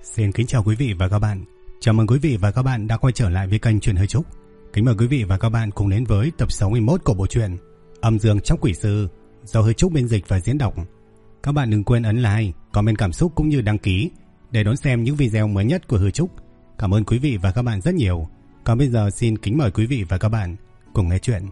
Xin kính chào quý vị và các bạn. Chào mừng quý vị và các bạn đã quay trở lại với kênh Truyện Hơi Trúc. Kính mời quý vị và các bạn cùng đến với tập 61 của bộ truyện Âm Dương Trong Quỷ Sư do Hơi Trúc biên dịch và diễn đọc. Các bạn đừng quên ấn like, comment cảm xúc cũng như đăng ký để đón xem những video mới nhất của Hơi Trúc. Cảm ơn quý vị và các bạn rất nhiều. Còn bây giờ xin kính mời quý vị và các bạn cùng nghe chuyện.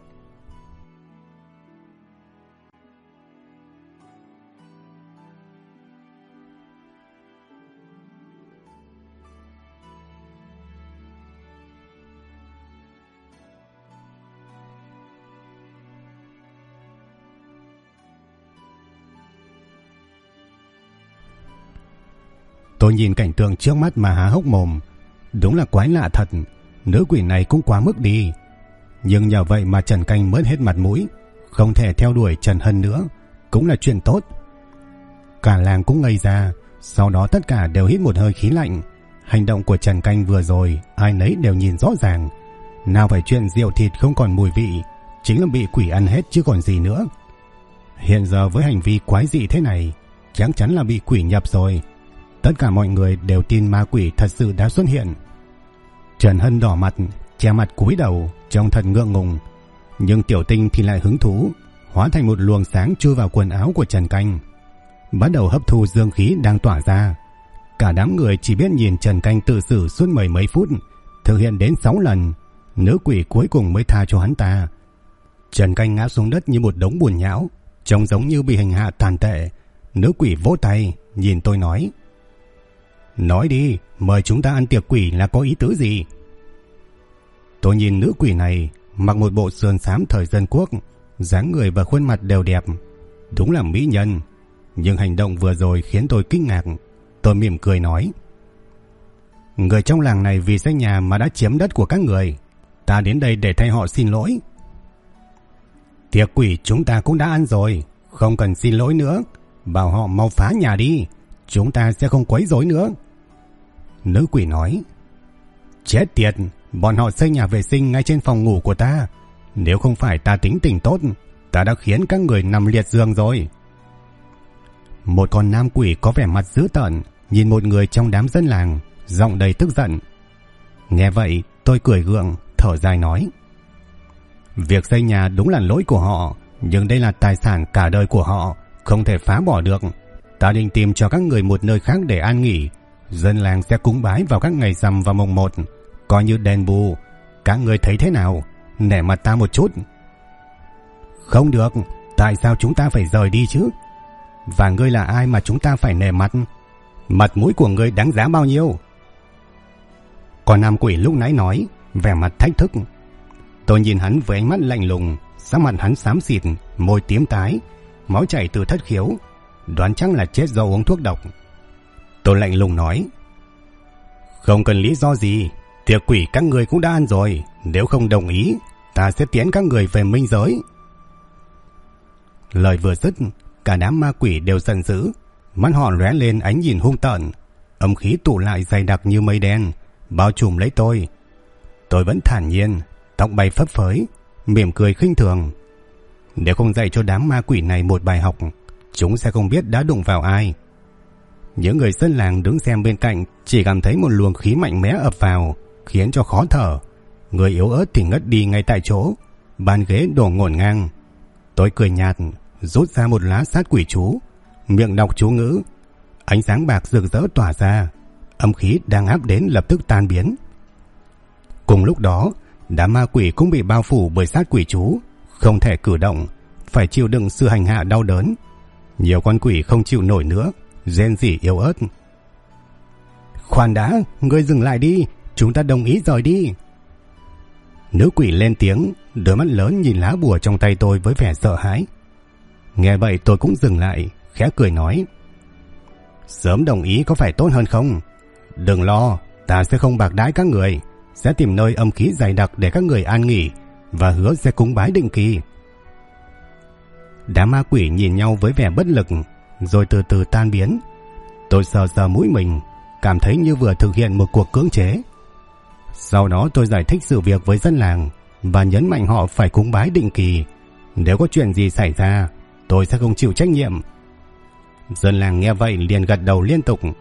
Tôi nhìn cảnh tượng trước mắt mà há hốc mồm. Đúng là quái lạ thật, nữ quỷ này cũng quá mức đi. Nhưng nhờ vậy mà Trần Canh mất hết mặt mũi, không thể theo đuổi Trần Hân nữa, cũng là chuyện tốt. Cả làng cũng ngây ra, sau đó tất cả đều hít một hơi khí lạnh. Hành động của Trần Canh vừa rồi ai nấy đều nhìn rõ ràng. Nào phải chuyện rượu thịt không còn mùi vị, chính là bị quỷ ăn hết chứ còn gì nữa. Hiện giờ với hành vi quái dị thế này, chắc chắn là bị quỷ nhập rồi. Tất cả mọi người đều tin ma quỷ thật sự đã xuất hiện. Trần Hân đỏ mặt, che mặt cúi đầu, trông thật ngượng ngùng. Nhưng Tiểu Tinh thì lại hứng thú, hóa thành một luồng sáng chui vào quần áo của Trần Canh, bắt đầu hấp thu dương khí đang tỏa ra. Cả đám người chỉ biết nhìn Trần Canh tự xử suốt mười mấy phút, thực hiện đến 6 lần, nữ quỷ cuối cùng mới tha cho hắn ta. Trần Canh ngã xuống đất như một đống bùn nhão, trông giống như bị hành hạ tàn tệ. Nữ quỷ vỗ tay, nhìn tôi nói: "Nói đi, mời chúng ta ăn tiệc quỷ là có ý tứ gì?" Tôi nhìn nữ quỷ này, mặc một bộ sườn xám thời dân quốc, dáng người và khuôn mặt đều đẹp, đúng là mỹ nhân. Nhưng hành động vừa rồi khiến tôi kinh ngạc. Tôi mỉm cười nói: "Người trong làng này vì xây nhà mà đã chiếm đất của các người, ta đến đây để thay họ xin lỗi." "Tiệc quỷ chúng ta cũng đã ăn rồi, không cần xin lỗi nữa, bảo họ mau phá nhà đi, chúng ta sẽ không quấy rối nữa." Nữ quỷ nói: "Chết tiệt, bọn họ xây nhà vệ sinh ngay trên phòng ngủ của ta. Nếu không phải ta tính tình tốt, ta đã khiến các người nằm liệt giường rồi." Một con nam quỷ có vẻ mặt dữ tợn nhìn một người trong đám dân làng, giọng đầy tức giận. Nghe vậy tôi cười gượng, thở dài nói: "Việc xây nhà đúng là lỗi của họ, nhưng đây là tài sản cả đời của họ, không thể phá bỏ được. Ta định tìm cho các người một nơi khác để an nghỉ. Dân làng sẽ cúng bái vào các ngày rằm và mùng 1, coi như đền bù. Các người thấy thế nào? Nể mặt ta một chút." "Không được, tại sao chúng ta phải rời đi chứ? Và ngươi là ai mà chúng ta phải nể mặt? Mặt mũi của ngươi đáng giá bao nhiêu?" Còn nam quỷ lúc nãy nói, vẻ mặt thách thức. Tôi nhìn hắn với ánh mắt lạnh lùng, sắc mặt hắn xám xịt, môi tím tái, máu chảy từ thất khiếu, đoán chắc là chết do uống thuốc độc. Tôi lạnh lùng nói: "Không cần lý do gì, tiệc quỷ các người cũng đã ăn rồi, nếu không đồng ý, ta sẽ tiễn các người về minh giới." Lời vừa dứt, cả đám ma quỷ đều giận dữ, mắt họ lóe lên ánh nhìn hung tợn, âm khí tụ lại dày đặc như mây đen, bao trùm lấy tôi. Tôi vẫn thản nhiên, tóc bay phấp phới, mỉm cười khinh thường. Nếu không dạy cho đám ma quỷ này một bài học, chúng sẽ không biết đã đụng vào ai. Những người dân làng đứng xem bên cạnh chỉ cảm thấy một luồng khí mạnh mẽ ập vào, khiến cho khó thở. Người yếu ớt thì ngất đi ngay tại chỗ, bàn ghế đổ ngổn ngang. Tôi cười nhạt, rút ra một lá sát quỷ chú, miệng đọc chú ngữ. Ánh sáng bạc rực rỡ tỏa ra, âm khí đang áp đến lập tức tan biến. Cùng lúc đó, đám ma quỷ cũng bị bao phủ bởi sát quỷ chú, không thể cử động, phải chịu đựng sự hành hạ đau đớn. Nhiều con quỷ không chịu nổi nữa, rên rỉ yếu ớt. "Khoan đã, ngươi dừng lại đi, chúng ta đồng ý rời đi." Nữ quỷ lên tiếng, đôi mắt lớn nhìn lá bùa trong tay tôi với vẻ sợ hãi. Nghe vậy tôi cũng dừng lại, khẽ cười nói: "Sớm đồng ý có phải tốt hơn không? Đừng lo, ta sẽ không bạc đãi các người, sẽ tìm nơi âm khí dày đặc để các người an nghỉ, và hứa sẽ cúng bái định kỳ." Đám ma quỷ nhìn nhau với vẻ bất lực, rồi từ từ tan biến. Tôi sờ sờ mũi mình, cảm thấy như vừa thực hiện một cuộc cưỡng chế. Sau đó tôi giải thích sự việc với dân làng và nhấn mạnh họ phải cúng bái định kỳ. Nếu có chuyện gì xảy ra, tôi sẽ không chịu trách nhiệm. Dân làng nghe vậy liền gật đầu liên tục.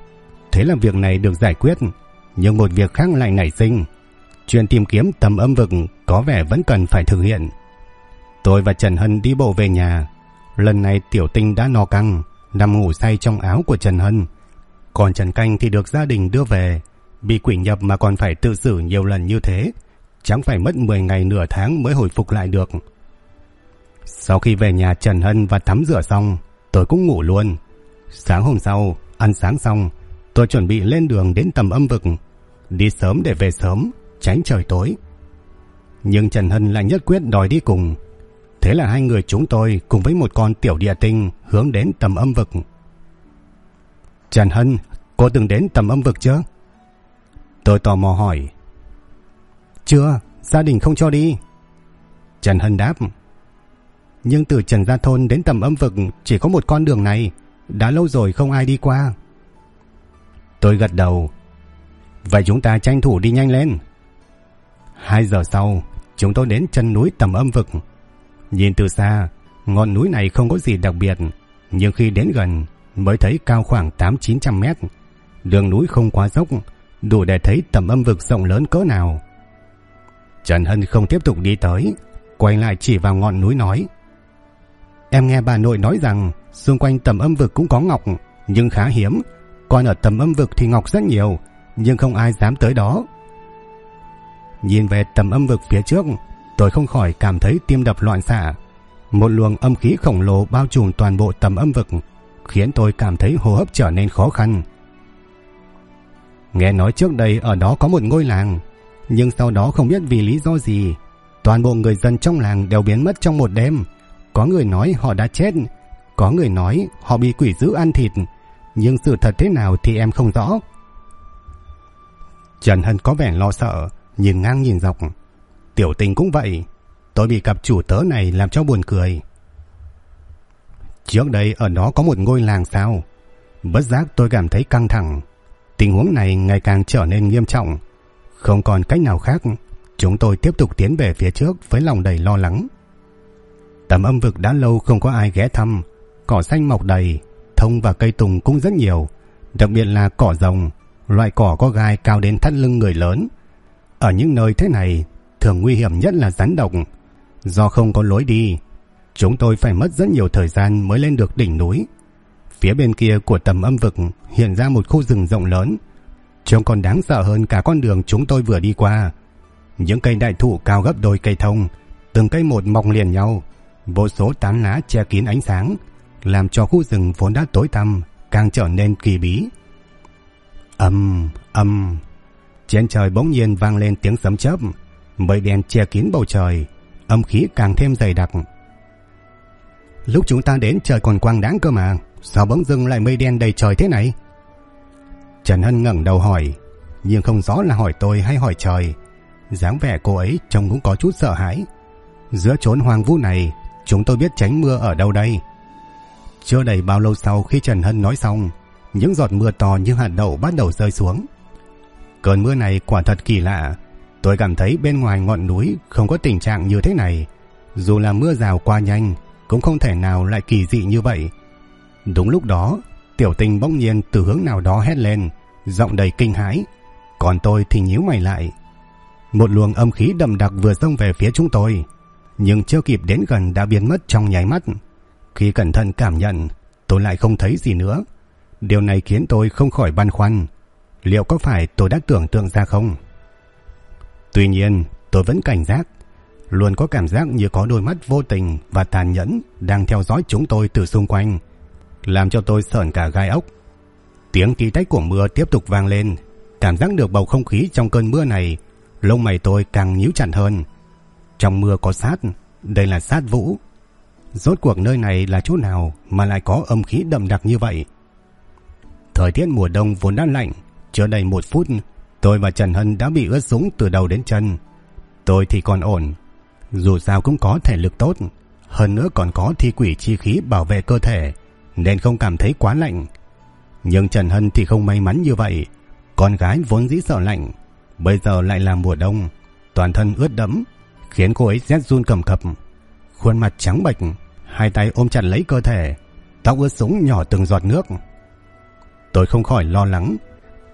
Thế là việc này được giải quyết, nhưng một việc khác lại nảy sinh. Chuyện tìm kiếm tầm âm vực có vẻ vẫn cần phải thực hiện. Tôi và Trần Hân đi bộ về nhà. Lần này Tiểu Tinh đã no căng, nằm ngủ say trong áo của Trần Hân. Còn Trần Canh thì được gia đình đưa về. Bị quỷ nhập mà còn phải tự xử nhiều lần như thế, chẳng phải mất 10 ngày nửa tháng mới hồi phục lại được. Sau khi về nhà Trần Hân và tắm rửa xong, tôi cũng ngủ luôn. Sáng hôm sau, ăn sáng xong, tôi chuẩn bị lên đường đến tầm âm vực, đi sớm để về sớm, tránh trời tối. Nhưng Trần Hân lại nhất quyết đòi đi cùng. Thế là hai người chúng tôi cùng với một con tiểu địa tinh hướng đến tầm âm vực. Trần Hân, cô từng đến tầm âm vực chưa? Tôi tò mò hỏi. Chưa, gia đình không cho đi. Trần Hân đáp. Nhưng từ Trần Gia Thôn đến tầm âm vực chỉ có một con đường này, đã lâu rồi không ai đi qua. Tôi gật đầu. Vậy chúng ta tranh thủ đi nhanh lên. 2 giờ sau, chúng tôi đến chân núi tầm âm vực. Nhìn từ xa, ngọn núi này không có gì đặc biệt, nhưng khi đến gần mới thấy cao khoảng 800-900 mét. Đường núi không quá dốc, đủ để thấy tầm âm vực rộng lớn cỡ nào. Trần Hân không tiếp tục đi tới, quay lại chỉ vào ngọn núi nói. Em nghe bà nội nói rằng xung quanh tầm âm vực cũng có ngọc, nhưng khá hiếm. Còn ở tầm âm vực thì ngọc rất nhiều, nhưng không ai dám tới đó. Nhìn về tầm âm vực phía trước, tôi không khỏi cảm thấy tim đập loạn xạ. Một luồng âm khí khổng lồ bao trùm toàn bộ tầm âm vực, khiến tôi cảm thấy hô hấp trở nên khó khăn. Nghe nói trước đây ở đó có một ngôi làng, nhưng sau đó không biết vì lý do gì, toàn bộ người dân trong làng đều biến mất trong một đêm. Có người nói họ đã chết, có người nói họ bị quỷ dữ ăn thịt, nhưng sự thật thế nào thì em không rõ. Trần Hân có vẻ lo sợ, nhìn ngang nhìn dọc. Tiểu Tình cũng vậy. Tôi bị cặp chủ tớ này làm cho buồn cười. Trước đây ở đó có một ngôi làng sao? Bất giác tôi cảm thấy căng thẳng. Tình huống này ngày càng trở nên nghiêm trọng. Không còn cách nào khác, chúng tôi tiếp tục tiến về phía trước với lòng đầy lo lắng. Tầm âm vực đã lâu không có ai ghé thăm. Cỏ xanh mọc đầy, thông và cây tùng cũng rất nhiều, đặc biệt là cỏ rồng, loại cỏ có gai cao đến thắt lưng người lớn. Ở những nơi thế này, thường nguy hiểm nhất là rắn độc. Do không có lối đi, chúng tôi phải mất rất nhiều thời gian mới lên được đỉnh núi. Phía bên kia của tầm âm vực hiện ra một khu rừng rộng lớn, trông còn đáng sợ hơn cả con đường chúng tôi vừa đi qua. Những cây đại thụ cao gấp đôi cây thông, từng cây một mọc liền nhau, vô số tán lá che kín ánh sáng, làm cho khu rừng vốn đã tối tăm càng trở nên kỳ bí. Ầm. Trên trời bỗng nhiên vang lên tiếng sấm chớp, mây đen che kín bầu trời, âm khí càng thêm dày đặc. Lúc chúng ta đến trời còn quang đãng cơ mà, sao bỗng dưng lại mây đen đầy trời thế này? Trần Hân ngẩng đầu hỏi, nhưng không rõ là hỏi tôi hay hỏi trời. Dáng vẻ cô ấy trông cũng có chút sợ hãi. Giữa chốn hoang vu này, chúng tôi biết tránh mưa ở đâu đây? Chưa đầy bao lâu sau khi Trần Hân nói xong, những giọt mưa to như hạt đậu bắt đầu rơi xuống. Cơn mưa này quả thật kỳ lạ. Tôi cảm thấy bên ngoài ngọn núi không có tình trạng như thế này. Dù là mưa rào qua nhanh, cũng không thể nào lại kỳ dị như vậy. Đúng lúc đó, Tiểu Tình bỗng nhiên từ hướng nào đó hét lên, giọng đầy kinh hãi. Còn tôi thì nhíu mày lại. Một luồng âm khí đậm đặc vừa xông về phía chúng tôi, nhưng chưa kịp đến gần đã biến mất trong nháy mắt. Khi cẩn thận cảm nhận, tôi lại không thấy gì nữa. Điều này khiến tôi không khỏi băn khoăn, liệu có phải tôi đã tưởng tượng ra không? Tuy nhiên, tôi vẫn cảnh giác, luôn có cảm giác như có đôi mắt vô tình và tàn nhẫn đang theo dõi chúng tôi từ xung quanh, làm cho tôi sởn cả gai ốc. Tiếng tí tách của mưa tiếp tục vang lên, cảm giác được bầu không khí trong cơn mưa này, lông mày tôi càng nhíu chặt hơn. Trong mưa có sát, đây là sát vũ. Rốt cuộc nơi này là chỗ nào mà lại có âm khí đậm đặc như vậy? Thời tiết mùa đông vốn đã lạnh, chưa đầy 1 phút, tôi và Trần Hân đã bị ướt sũng từ đầu đến chân. Tôi thì còn ổn, dù sao cũng có thể lực tốt, hơn nữa còn có thi quỷ chi khí bảo vệ cơ thể, nên không cảm thấy quá lạnh. Nhưng Trần Hân thì không may mắn như vậy. Con gái vốn dĩ sợ lạnh, bây giờ lại là mùa đông, toàn thân ướt đẫm, khiến cô ấy rét run cầm cập. Khuôn mặt trắng bệch, hai tay ôm chặt lấy cơ thể, tóc ướt sũng nhỏ từng giọt nước. Tôi không khỏi lo lắng,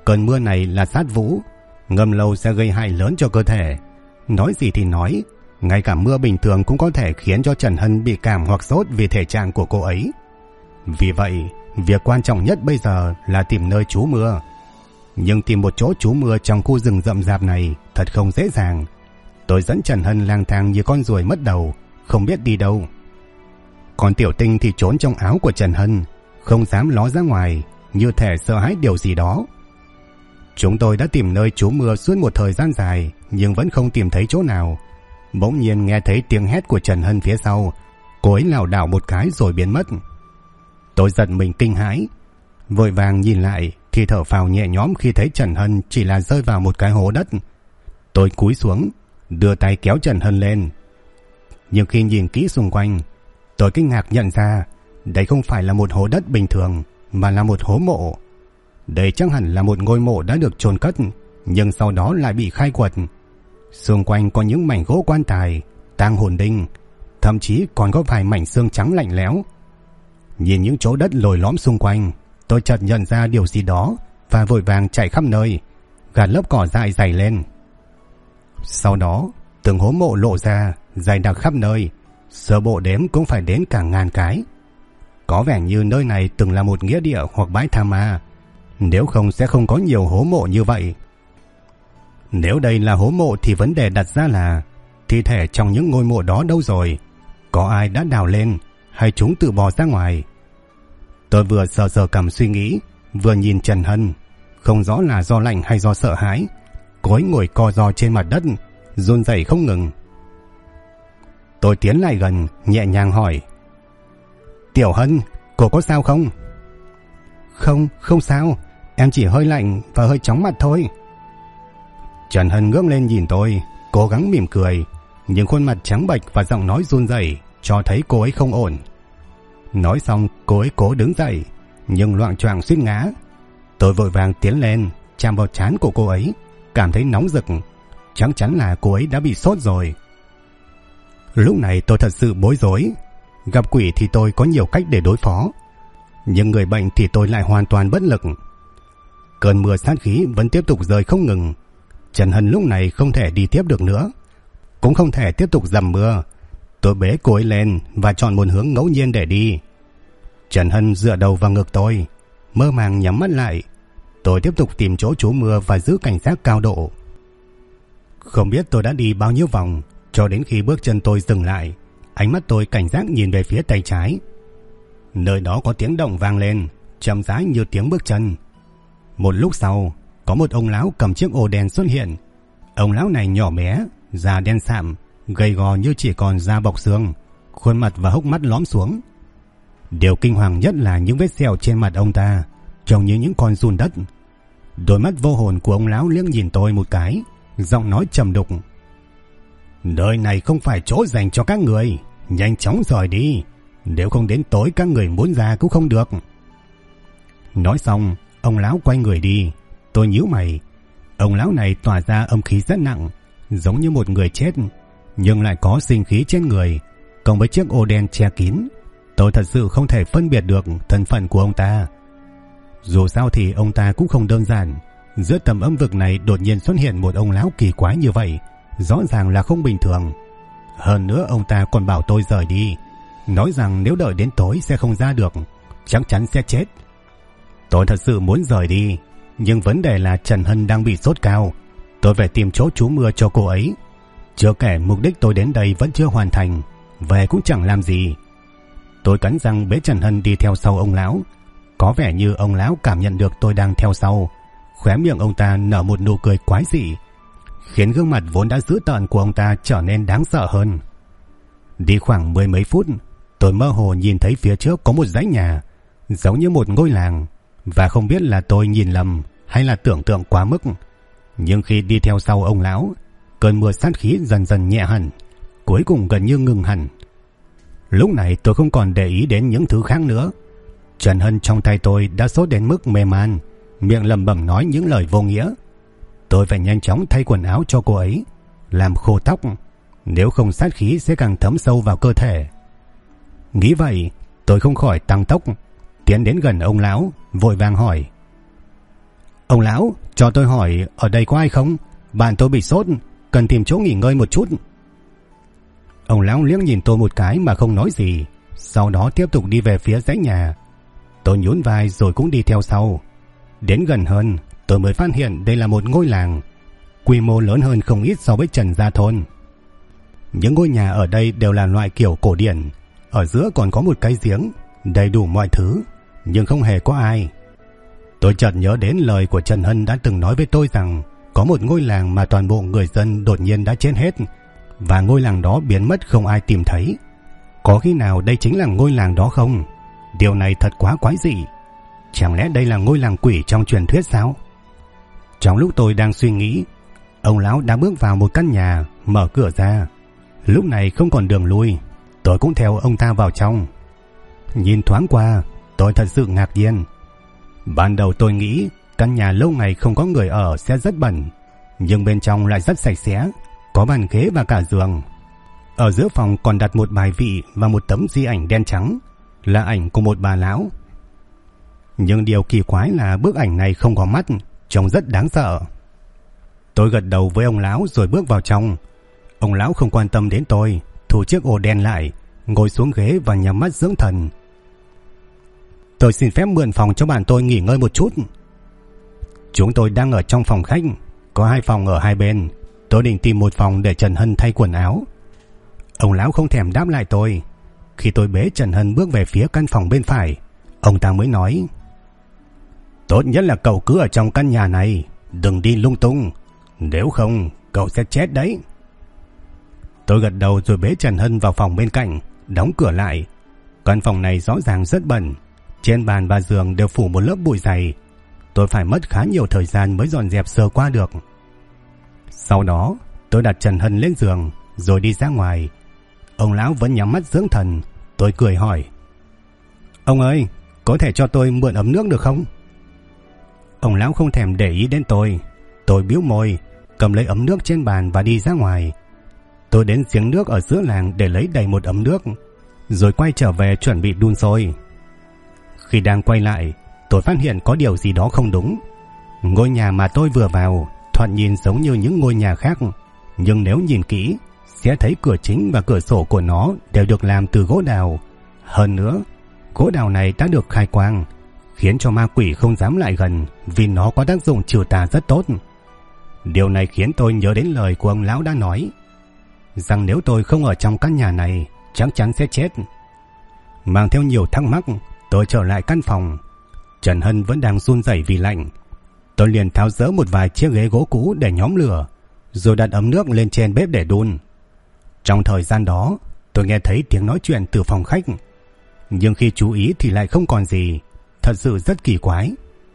Cơn mưa này là sát vũ, ngâm lâu sẽ gây hại lớn cho cơ thể. Nói gì thì nói, ngay cả mưa bình thường cũng có thể khiến cho Trần Hân bị cảm hoặc sốt vì thể trạng của cô ấy. Vì vậy, việc quan trọng nhất bây giờ là tìm nơi trú mưa. Nhưng tìm một chỗ trú mưa trong khu rừng rậm rạp này thật không dễ dàng. Tôi dẫn Trần Hân lang thang như con ruồi mất đầu, không biết đi đâu. Còn Tiểu Tinh thì trốn trong áo của Trần Hân, không dám ló ra ngoài, như thể sợ hãi điều gì đó. Chúng tôi đã tìm nơi trú mưa suốt một thời gian dài, nhưng vẫn không tìm thấy chỗ nào. Bỗng nhiên nghe thấy tiếng hét của Trần Hân phía sau, cô ấy lảo đảo một cái rồi biến mất. Tôi giật mình kinh hãi, vội vàng nhìn lại thì thở phào nhẹ nhõm khi thấy Trần Hân chỉ là rơi vào một cái hố đất. Tôi cúi xuống, đưa tay kéo Trần Hân lên. Nhưng khi nhìn kỹ xung quanh, tôi kinh ngạc nhận ra đây không phải là một hố đất bình thường, mà là một hố mộ. Đây chắc hẳn là một ngôi mộ đã được chôn cất, nhưng sau đó lại bị khai quật. Xung quanh có những mảnh gỗ quan tài, tang hồn đinh, thậm chí còn có vài mảnh xương trắng lạnh lẽo. Nhìn những chỗ đất lồi lõm xung quanh, tôi chợt nhận ra điều gì đó và vội vàng chạy khắp nơi, gạt lớp cỏ dại dày lên. Sau đó, từng hố mộ lộ ra, dày đặc khắp nơi, sơ bộ đếm cũng phải đến cả 1000 cái. Có vẻ như nơi này từng là một nghĩa địa hoặc bãi tha ma, nếu không sẽ không có nhiều hố mộ như vậy. Nếu đây là hố mộ thì vấn đề đặt ra là thi thể trong những ngôi mộ đó đâu rồi? Có ai đã đào lên hay chúng tự bò ra ngoài? Tôi vừa sờ sờ cằm suy nghĩ, vừa nhìn Trần Hân. Không rõ là do lạnh hay do sợ hãi, cô ấy ngồi co ro trên mặt đất, run rẩy không ngừng. Tôi tiến lại gần, nhẹ nhàng hỏi: Tiểu Hân, cô có sao không? Không sao, em chỉ hơi lạnh và hơi chóng mặt thôi. Trần Hân ngước lên nhìn tôi, cố gắng mỉm cười, nhưng khuôn mặt trắng bệch và giọng nói run rẩy cho thấy cô ấy không ổn. Nói xong, cô ấy cố đứng dậy, nhưng loạng choạng suýt ngã. Tôi vội vàng tiến lên, chạm vào trán của cô ấy, cảm thấy nóng rực. Chắc chắn là cô ấy đã bị sốt rồi. Lúc này tôi thật sự bối rối. Gặp quỷ thì tôi có nhiều cách để đối phó, nhưng người bệnh thì tôi lại hoàn toàn bất lực. Cơn mưa sát khí vẫn tiếp tục rơi không ngừng. Trần Hân lúc này không thể đi tiếp được nữa, cũng không thể tiếp tục dầm mưa. Tôi bế cô ấy lên và chọn một hướng ngẫu nhiên để đi. Trần Hân dựa đầu vào ngực tôi, mơ màng nhắm mắt lại. Tôi tiếp tục tìm chỗ trú mưa và giữ cảnh giác cao độ. Không biết tôi đã đi bao nhiêu vòng, cho đến khi bước chân tôi dừng lại, ánh mắt tôi cảnh giác nhìn về phía tay trái. Nơi đó có tiếng động vang lên, chậm rãi như tiếng bước chân. Một lúc sau, có một ông lão cầm chiếc ô đen xuất hiện. Ông lão này nhỏ bé, da đen sạm, gầy gò như chỉ còn da bọc xương, khuôn mặt và hốc mắt lõm xuống. Điều kinh hoàng nhất là những vết sẹo trên mặt ông ta trông như những con giun đất. Đôi mắt vô hồn của ông lão liếc nhìn tôi một cái, giọng nói trầm đục: Nơi này không phải chỗ dành cho các người, nhanh chóng rời đi, nếu không đến tối các người muốn ra cũng không được. Nói xong, ông lão quay người đi. Tôi nhíu mày. Ông lão này tỏa ra âm khí rất nặng, giống như một người chết, nhưng lại có sinh khí trên người, cộng với chiếc ô đen che kín. Tôi thật sự không thể phân biệt được thân phận của ông ta. Dù sao thì ông ta cũng không đơn giản. Giữa tầm âm vực này đột nhiên xuất hiện một ông lão kỳ quái như vậy, rõ ràng là không bình thường. Hơn nữa ông ta còn bảo tôi rời đi, nói rằng nếu đợi đến tối sẽ không ra được, chắc chắn sẽ chết. Tôi thật sự muốn rời đi, nhưng vấn đề là Trần Hân đang bị sốt cao. Tôi phải tìm chỗ trú mưa cho cô ấy. Chưa kể mục đích tôi đến đây vẫn chưa hoàn thành, về cũng chẳng làm gì. Tôi cắn răng bế Trần Hân đi theo sau ông lão. Có vẻ như ông lão cảm nhận được tôi đang theo sau. Khóe miệng ông ta nở một nụ cười quái dị, khiến gương mặt vốn đã dữ tợn của ông ta trở nên đáng sợ hơn. Đi khoảng 10 mấy phút, tôi mơ hồ nhìn thấy phía trước có một dãy nhà, giống như một ngôi làng, và không biết là tôi nhìn lầm hay là tưởng tượng quá mức. Nhưng khi đi theo sau ông lão, cơn mưa sát khí dần dần nhẹ hẳn, cuối cùng gần như ngừng hẳn. Lúc này tôi không còn để ý đến những thứ khác nữa. Trần Hân trong tay tôi đã sốt đến mức mê man, miệng lẩm bẩm nói những lời vô nghĩa. Tôi phải nhanh chóng thay quần áo cho cô ấy, làm khô tóc, nếu không sát khí sẽ càng thấm sâu vào cơ thể. Nghĩ vậy, tôi không khỏi tăng tốc, tiến đến gần ông lão, vội vàng hỏi: Ông lão, cho tôi hỏi ở đây có ai không? Bạn tôi bị sốt, cần tìm chỗ nghỉ ngơi một chút. Ông lão liếc nhìn tôi một cái mà không nói gì, sau đó tiếp tục đi về phía dãy nhà. Tôi nhún vai rồi cũng đi theo sau. Đến gần hơn, tôi mới phát hiện đây là một ngôi làng, quy mô lớn hơn không ít so với Trần Gia Thôn. Những ngôi nhà ở đây đều là loại kiểu cổ điển, ở giữa còn có một cái giếng, đầy đủ mọi thứ, nhưng không hề có ai. Tôi chợt nhớ đến lời của Trần Hân đã từng nói với tôi rằng có một ngôi làng mà toàn bộ người dân đột nhiên đã chết hết, và ngôi làng đó biến mất không ai tìm thấy. Có khi nào đây chính là ngôi làng đó không? Điều này thật quá quái dị. Chẳng lẽ đây là ngôi làng quỷ trong truyền thuyết sao? Trong lúc tôi đang suy nghĩ, ông lão đã bước vào một căn nhà, mở cửa ra. Lúc này không còn đường lui, tôi cũng theo ông ta vào trong. Nhìn thoáng qua, tôi thật sự ngạc nhiên. Ban đầu tôi nghĩ căn nhà lâu ngày không có người ở sẽ rất bẩn, nhưng bên trong lại rất sạch sẽ, có bàn ghế và cả giường. Ở giữa phòng còn đặt một bài vị và một tấm di ảnh đen trắng, là ảnh của một bà lão. Nhưng điều kỳ quái là bức ảnh này không có mắt, trông rất đáng sợ. Tôi gật đầu với ông lão rồi bước vào trong. Ông lão không quan tâm đến tôi, thu chiếc ô đen lại, ngồi xuống ghế và nhắm mắt dưỡng thần. Tôi xin phép mượn phòng cho bạn tôi nghỉ ngơi một chút. Chúng tôi đang ở trong phòng khách, có 2 phòng ở hai bên. Tôi định tìm một phòng để Trần Hân thay quần áo. Ông lão không thèm đáp lại tôi. Khi tôi bế Trần Hân bước về phía căn phòng bên phải, ông ta mới nói: tốt nhất là cậu cứ ở trong căn nhà này, đừng đi lung tung, nếu không cậu sẽ chết đấy. Tôi gật đầu rồi bế Trần Hân vào phòng bên cạnh, đóng cửa lại. Căn phòng này rõ ràng rất bẩn, trên bàn và giường đều phủ một lớp bụi dày. Tôi phải mất khá nhiều thời gian mới dọn dẹp sơ qua được. Sau đó tôi đặt Trần Hân lên giường rồi đi ra ngoài. Ông lão vẫn nhắm mắt dưỡng thần. Tôi cười hỏi: ông ơi, có thể cho tôi mượn ấm nước được không? Ông lão không thèm để ý đến tôi. Tôi bĩu môi, cầm lấy ấm nước trên bàn và đi ra ngoài. Tôi đến giếng nước ở giữa làng để lấy đầy một ấm nước, rồi quay trở về chuẩn bị đun sôi. Khi đang quay lại, tôi phát hiện có điều gì đó không đúng. Ngôi nhà mà tôi vừa vào thoạt nhìn giống như những ngôi nhà khác, nhưng nếu nhìn kỹ sẽ thấy cửa chính và cửa sổ của nó đều được làm từ gỗ đào. Hơn nữa, gỗ đào này đã được khai quang, khiến cho ma quỷ không dám lại gần vì nó có tác dụng trừ tà rất tốt. Điều này khiến tôi nhớ đến lời của ông lão đã nói, rằng nếu tôi không ở trong căn nhà này chắc chắn sẽ chết. Mang theo nhiều thắc mắc, tôi trở lại căn phòng. Trần Hân vẫn đang run rẩy vì lạnh. Tôi liền tháo dỡ một vài chiếc ghế gỗ cũ để nhóm lửa, rồi đặt ấm nước lên trên bếp để đun. Trong thời gian đó, tôi nghe thấy tiếng nói chuyện từ phòng khách, nhưng khi chú ý thì lại không còn gì. Thật sự rất kỳ quái.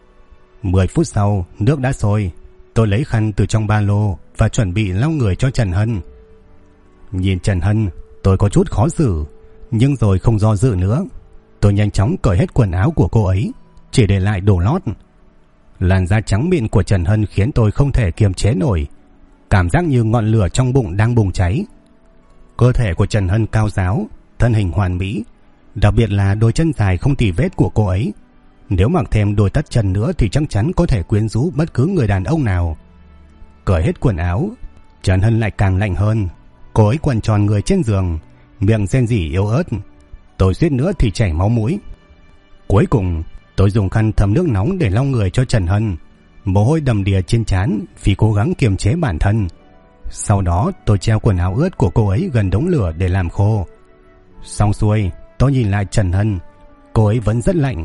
10 phút sau, nước đã sôi. Tôi lấy khăn từ trong ba lô và chuẩn bị lau người cho Trần Hân. Nhìn Trần Hân, tôi có chút khó xử, nhưng rồi không do dự nữa. Tôi nhanh chóng cởi hết quần áo của cô ấy, chỉ để lại đồ lót. Làn da trắng mịn của Trần Hân khiến tôi không thể kiềm chế nổi, cảm giác như ngọn lửa trong bụng đang bùng cháy. Cơ thể của Trần Hân cao ráo, thân hình hoàn mỹ, đặc biệt là đôi chân dài không tì vết của cô ấy. Nếu mặc thêm đôi tất chân nữa thì chắc chắn có thể quyến rũ bất cứ người đàn ông nào. Cởi hết quần áo, Trần Hân lại càng lạnh hơn. Cô ấy quằn tròn người trên giường, miệng rên rỉ yếu ớt. Tôi suýt nữa thì chảy máu mũi. Cuối cùng, tôi dùng khăn thấm nước nóng để lau người cho Trần Hân. Mồ hôi đầm đìa trên trán vì cố gắng kiềm chế bản thân. Sau đó tôi treo quần áo ướt của cô ấy gần đống lửa để làm khô. Xong xuôi, tôi nhìn lại Trần Hân. Cô ấy vẫn rất lạnh.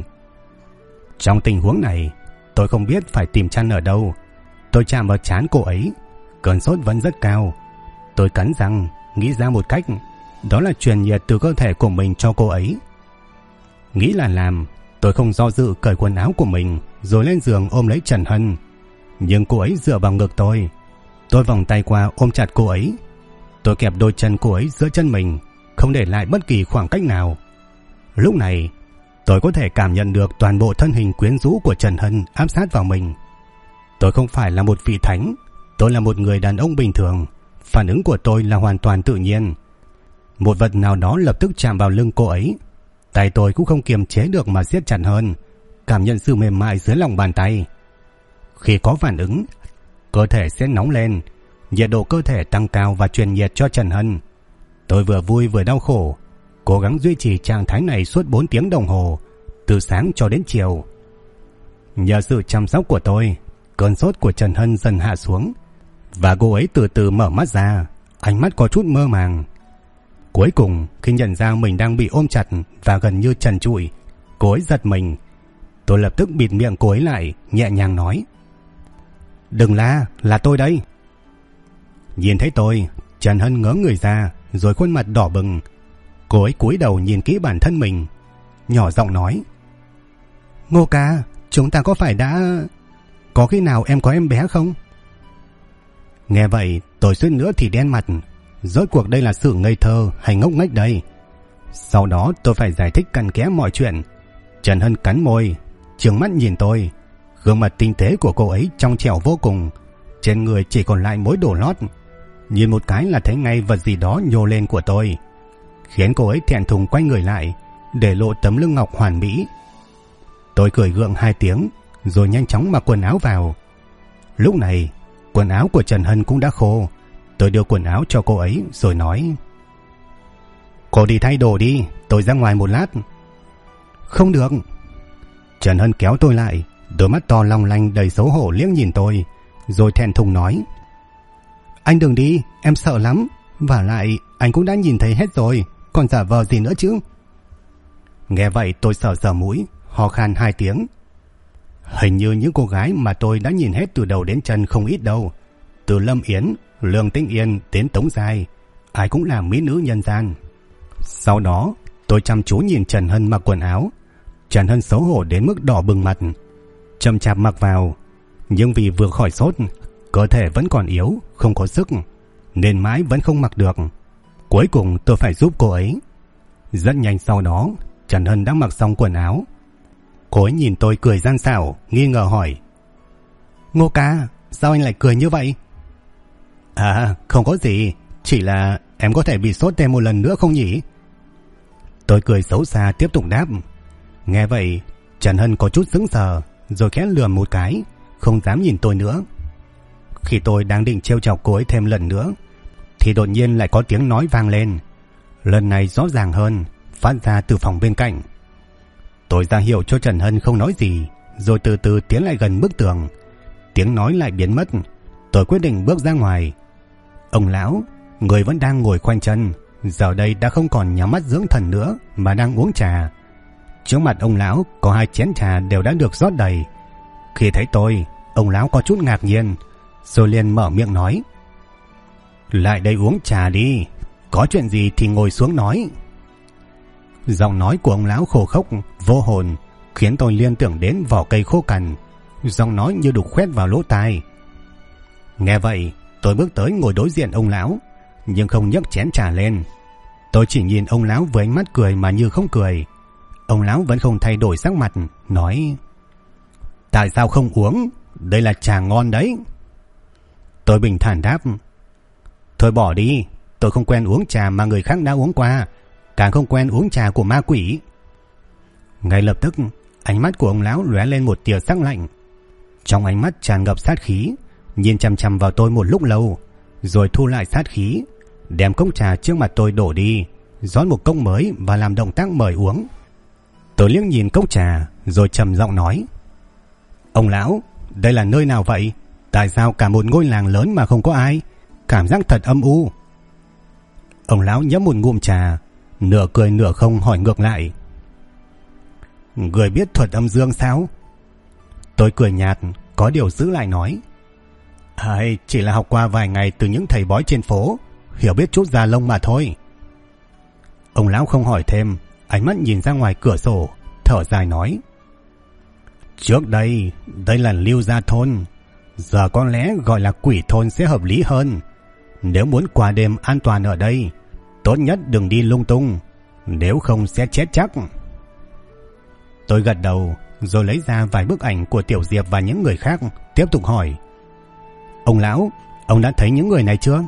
Trong tình huống này, tôi không biết phải tìm chăn ở đâu. Tôi chạm vào trán cô ấy, cơn sốt vẫn rất cao. Tôi cắn răng, nghĩ ra một cách, đó là truyền nhiệt từ cơ thể của mình cho cô ấy. Nghĩ là làm, tôi không do dự cởi quần áo của mình, rồi lên giường ôm lấy Trần Hân. Nhưng cô ấy dựa vào ngực tôi. Tôi vòng tay qua ôm chặt cô ấy. Tôi kẹp đôi chân cô ấy giữa chân mình, không để lại bất kỳ khoảng cách nào. Lúc này, tôi có thể cảm nhận được toàn bộ thân hình quyến rũ của Trần Hân áp sát vào mình. Tôi không phải là một vị thánh, tôi là một người đàn ông bình thường. Phản ứng của tôi là hoàn toàn tự nhiên. Một vật nào đó lập tức chạm vào lưng cô ấy. Tay tôi cũng không kiềm chế được mà siết chặt hơn, cảm nhận sự mềm mại dưới lòng bàn tay. Khi có phản ứng, cơ thể sẽ nóng lên, nhiệt độ cơ thể tăng cao và truyền nhiệt cho Trần Hân. Tôi vừa vui vừa đau khổ, cố gắng duy trì trạng thái này suốt 4 tiếng đồng hồ, từ sáng cho đến chiều. Nhờ sự chăm sóc của tôi, cơn sốt của Trần Hân dần hạ xuống và cô ấy từ từ mở mắt ra, ánh mắt có chút mơ màng. Cuối cùng, khi nhận ra mình đang bị ôm chặt và gần như trần trụi, cô ấy giật mình. Tôi lập tức bịt miệng cô ấy lại, nhẹ nhàng nói: "Đừng la, là tôi đây." Nhìn thấy tôi, Trần Hân ngớ người ra, rồi khuôn mặt đỏ bừng. Cô ấy cúi đầu nhìn kỹ bản thân mình, nhỏ giọng nói: "Ngô ca, chúng ta có phải đã... Có khi nào em có em bé không?" Nghe vậy, tôi suýt nữa thì đen mặt. Rốt cuộc đây là sự ngây thơ hay ngốc nghếch đây? Sau đó tôi phải giải thích cặn kẽ mọi chuyện. Trần Hân cắn môi, trừng mắt nhìn tôi. Gương mặt tinh tế của cô ấy trong trẻo vô cùng, trên người chỉ còn lại mỗi đồ lót. Nhìn một cái là thấy ngay vật gì đó nhô lên của tôi, khiến cô ấy thẹn thùng quay người lại, để lộ tấm lưng ngọc hoàn mỹ. Tôi cười gượng 2 tiếng, rồi nhanh chóng mặc quần áo vào. Lúc này, quần áo của Trần Hân cũng đã khô. Tôi đưa quần áo cho cô ấy rồi nói: "Cô đi thay đồ đi, tôi ra ngoài một lát." "Không được." Trần Hân kéo tôi lại, đôi mắt to long lanh đầy xấu hổ liếc nhìn tôi, rồi thẹn thùng nói: "Anh đừng đi, em sợ lắm. Vả lại anh cũng đã nhìn thấy hết rồi, còn giả vờ gì nữa chứ?" Nghe vậy tôi sờ mũi, ho khan 2 tiếng. Hình như những cô gái mà tôi đã nhìn hết từ đầu đến chân không ít đâu. Từ Lâm Yến, Lương Tĩnh Yên đến Tống Giai, ai cũng là mỹ nữ nhân gian. Sau đó tôi chăm chú nhìn Trần Hân mặc quần áo. Trần Hân xấu hổ đến mức đỏ bừng mặt, chậm chạp mặc vào. Nhưng vì vừa khỏi sốt, cơ thể vẫn còn yếu, không có sức, nên mãi vẫn không mặc được. Cuối cùng tôi phải giúp cô ấy. Rất nhanh sau đó, Trần Hân đã mặc xong quần áo. Cô ấy nhìn tôi cười gian xảo, nghi ngờ hỏi: "Ngô ca, sao anh lại cười như vậy?" "À, không có gì, chỉ là em có thể bị sốt thêm một lần nữa không nhỉ?" Tôi cười xấu xa tiếp tục đáp. Nghe vậy, Trần Hân có chút sững sờ, rồi khẽ lườm một cái, không dám nhìn tôi nữa. Khi tôi đang định trêu chọc cô ấy thêm lần nữa, thì đột nhiên lại có tiếng nói vang lên. Lần này rõ ràng hơn, phát ra từ phòng bên cạnh. Tôi ra hiệu cho Trần Hân không nói gì, rồi từ từ tiến lại gần bức tường. Tiếng nói lại biến mất. Tôi quyết định bước ra ngoài. Ông lão, người vẫn đang ngồi khoanh chân, giờ đây đã không còn nhắm mắt dưỡng thần nữa, mà đang uống trà. Trước mặt ông lão có 2 chén trà đều đã được rót đầy. Khi thấy tôi, ông lão có chút ngạc nhiên, rồi liền mở miệng nói: "Lại đây uống trà đi, có chuyện gì thì ngồi xuống nói." Giọng nói của ông lão khô khốc, vô hồn, khiến tôi liên tưởng đến vỏ cây khô cằn. Giọng nói như đục khoét vào lỗ tai. Nghe vậy, tôi bước tới ngồi đối diện ông lão, nhưng không nhấc chén trà lên. Tôi chỉ nhìn ông lão với ánh mắt cười mà như không cười. Ông lão vẫn không thay đổi sắc mặt, nói: "Tại sao không uống? Đây là trà ngon đấy." Tôi bình thản đáp: "Thôi bỏ đi, tôi không quen uống trà mà người khác đã uống qua, càng không quen uống trà của ma quỷ." Ngay lập tức, ánh mắt của ông lão lóe lên một tia sắc lạnh. Trong ánh mắt tràn ngập sát khí, nhìn chằm chằm vào tôi một lúc lâu, rồi thu lại sát khí, đem cốc trà trước mặt tôi đổ đi, rót một cốc mới và làm động tác mời uống. Tôi liếc nhìn cốc trà, rồi trầm giọng nói: "Ông lão, đây là nơi nào vậy? Tại sao cả một ngôi làng lớn mà không có ai? Cảm giác thật âm u." Ông lão nhấp một ngụm trà, nửa cười nửa không hỏi ngược lại: "Người biết thuật âm dương sao?" Tôi cười nhạt, có điều giữ lại nói: Chỉ là học qua vài ngày từ những thầy bói trên phố, hiểu biết chút da lông mà thôi." Ông lão không hỏi thêm, ánh mắt nhìn ra ngoài cửa sổ, thở dài nói: "Trước đây là Lưu Gia Thôn, giờ có lẽ gọi là Quỷ Thôn sẽ hợp lý hơn. Nếu muốn qua đêm an toàn ở đây, tốt nhất đừng đi lung tung, nếu không sẽ chết chắc." Tôi gật đầu, rồi lấy ra vài bức ảnh của Tiểu Diệp và những người khác, tiếp tục hỏi: "Ông lão, ông đã thấy những người này chưa?"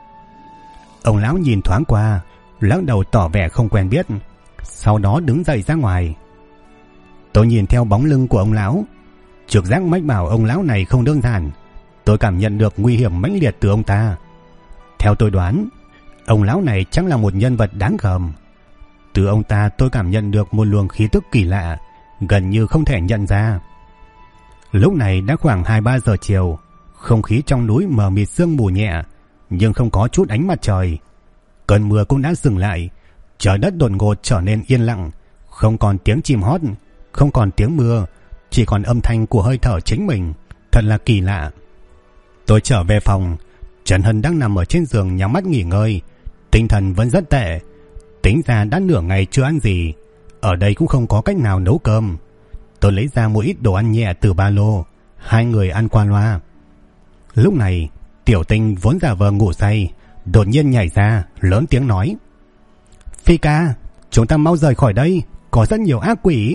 Ông lão nhìn thoáng qua, lắc đầu tỏ vẻ không quen biết, sau đó đứng dậy ra ngoài. Tôi nhìn theo bóng lưng của ông lão. Trực giác mách bảo ông lão này không đơn giản. Tôi cảm nhận được nguy hiểm mãnh liệt từ ông ta. Theo tôi đoán, ông lão này chắc là một nhân vật đáng gờm. Từ ông ta tôi cảm nhận được một luồng khí tức kỳ lạ, gần như không thể nhận ra. Lúc này đã khoảng 2-3 giờ chiều, không khí trong núi mờ mịt sương mù nhẹ, nhưng không có chút ánh mặt trời. Cơn mưa cũng đã dừng lại, trời đất đột ngột trở nên yên lặng, không còn tiếng chim hót, không còn tiếng mưa, chỉ còn âm thanh của hơi thở chính mình. Thật là kỳ lạ. Tôi trở về phòng, Trần Hân đang nằm ở trên giường nhắm mắt nghỉ ngơi, tinh thần vẫn rất tệ. Tính ra đã nửa ngày chưa ăn gì, ở đây cũng không có cách nào nấu cơm. Tôi lấy ra một ít đồ ăn nhẹ từ ba lô, hai người ăn qua loa. Lúc này Tiểu Tinh vốn giả vờ ngủ say, đột nhiên nhảy ra lớn tiếng nói: Phi ca, chúng ta mau rời khỏi đây, có rất nhiều ác quỷ.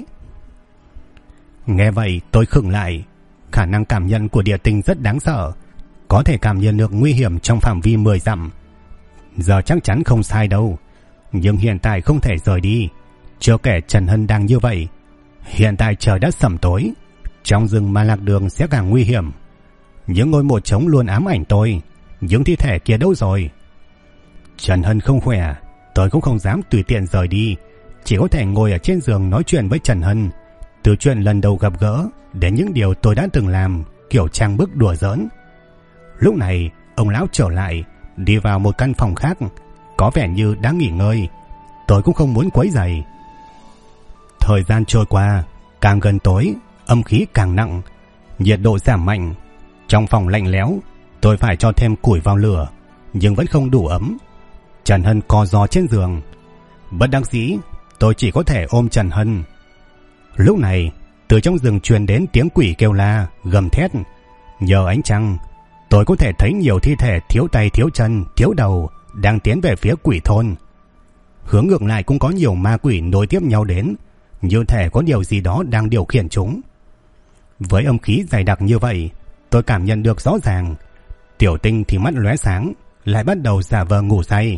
Nghe vậy tôi khựng lại. Khả năng cảm nhận của Địa Tinh rất đáng sợ, có thể cảm nhận được nguy hiểm trong phạm vi 10 dặm. Giờ chắc chắn không sai đâu, nhưng hiện tại không thể rời đi. Chưa kể Trần Hân đang như vậy, hiện tại trời đã sẩm tối, trong rừng mà lạc đường sẽ càng nguy hiểm. Những ngôi mộ trống luôn ám ảnh tôi, những thi thể kia đâu rồi? Trần Hân không khỏe, tôi cũng không dám tùy tiện rời đi, chỉ có thể ngồi ở trên giường nói chuyện với Trần Hân, từ chuyện lần đầu gặp gỡ đến những điều tôi đã từng làm, kiểu trang bức đùa giỡn. Lúc này ông lão trở lại, đi vào một căn phòng khác, có vẻ như đang nghỉ ngơi. Tôi cũng không muốn quấy rầy. Thời gian trôi qua, càng gần tối, âm khí càng nặng, nhiệt độ giảm mạnh. Trong phòng lạnh lẽo, tôi phải cho thêm củi vào lửa, nhưng vẫn không đủ ấm. Trần Hân co ro trên giường. Bất đắc dĩ, tôi chỉ có thể ôm Trần Hân. Lúc này, từ trong rừng truyền đến tiếng quỷ kêu la, gầm thét. Nhờ ánh trăng, tôi có thể thấy nhiều thi thể thiếu tay thiếu chân, thiếu đầu đang tiến về phía quỷ thôn. Hướng ngược lại cũng có nhiều ma quỷ nối tiếp nhau đến, như thể có điều gì đó đang điều khiển chúng. Với âm khí dày đặc như vậy, tôi cảm nhận được rõ ràng. Tiểu Tinh thì mắt lóe sáng, lại bắt đầu giả vờ ngủ say.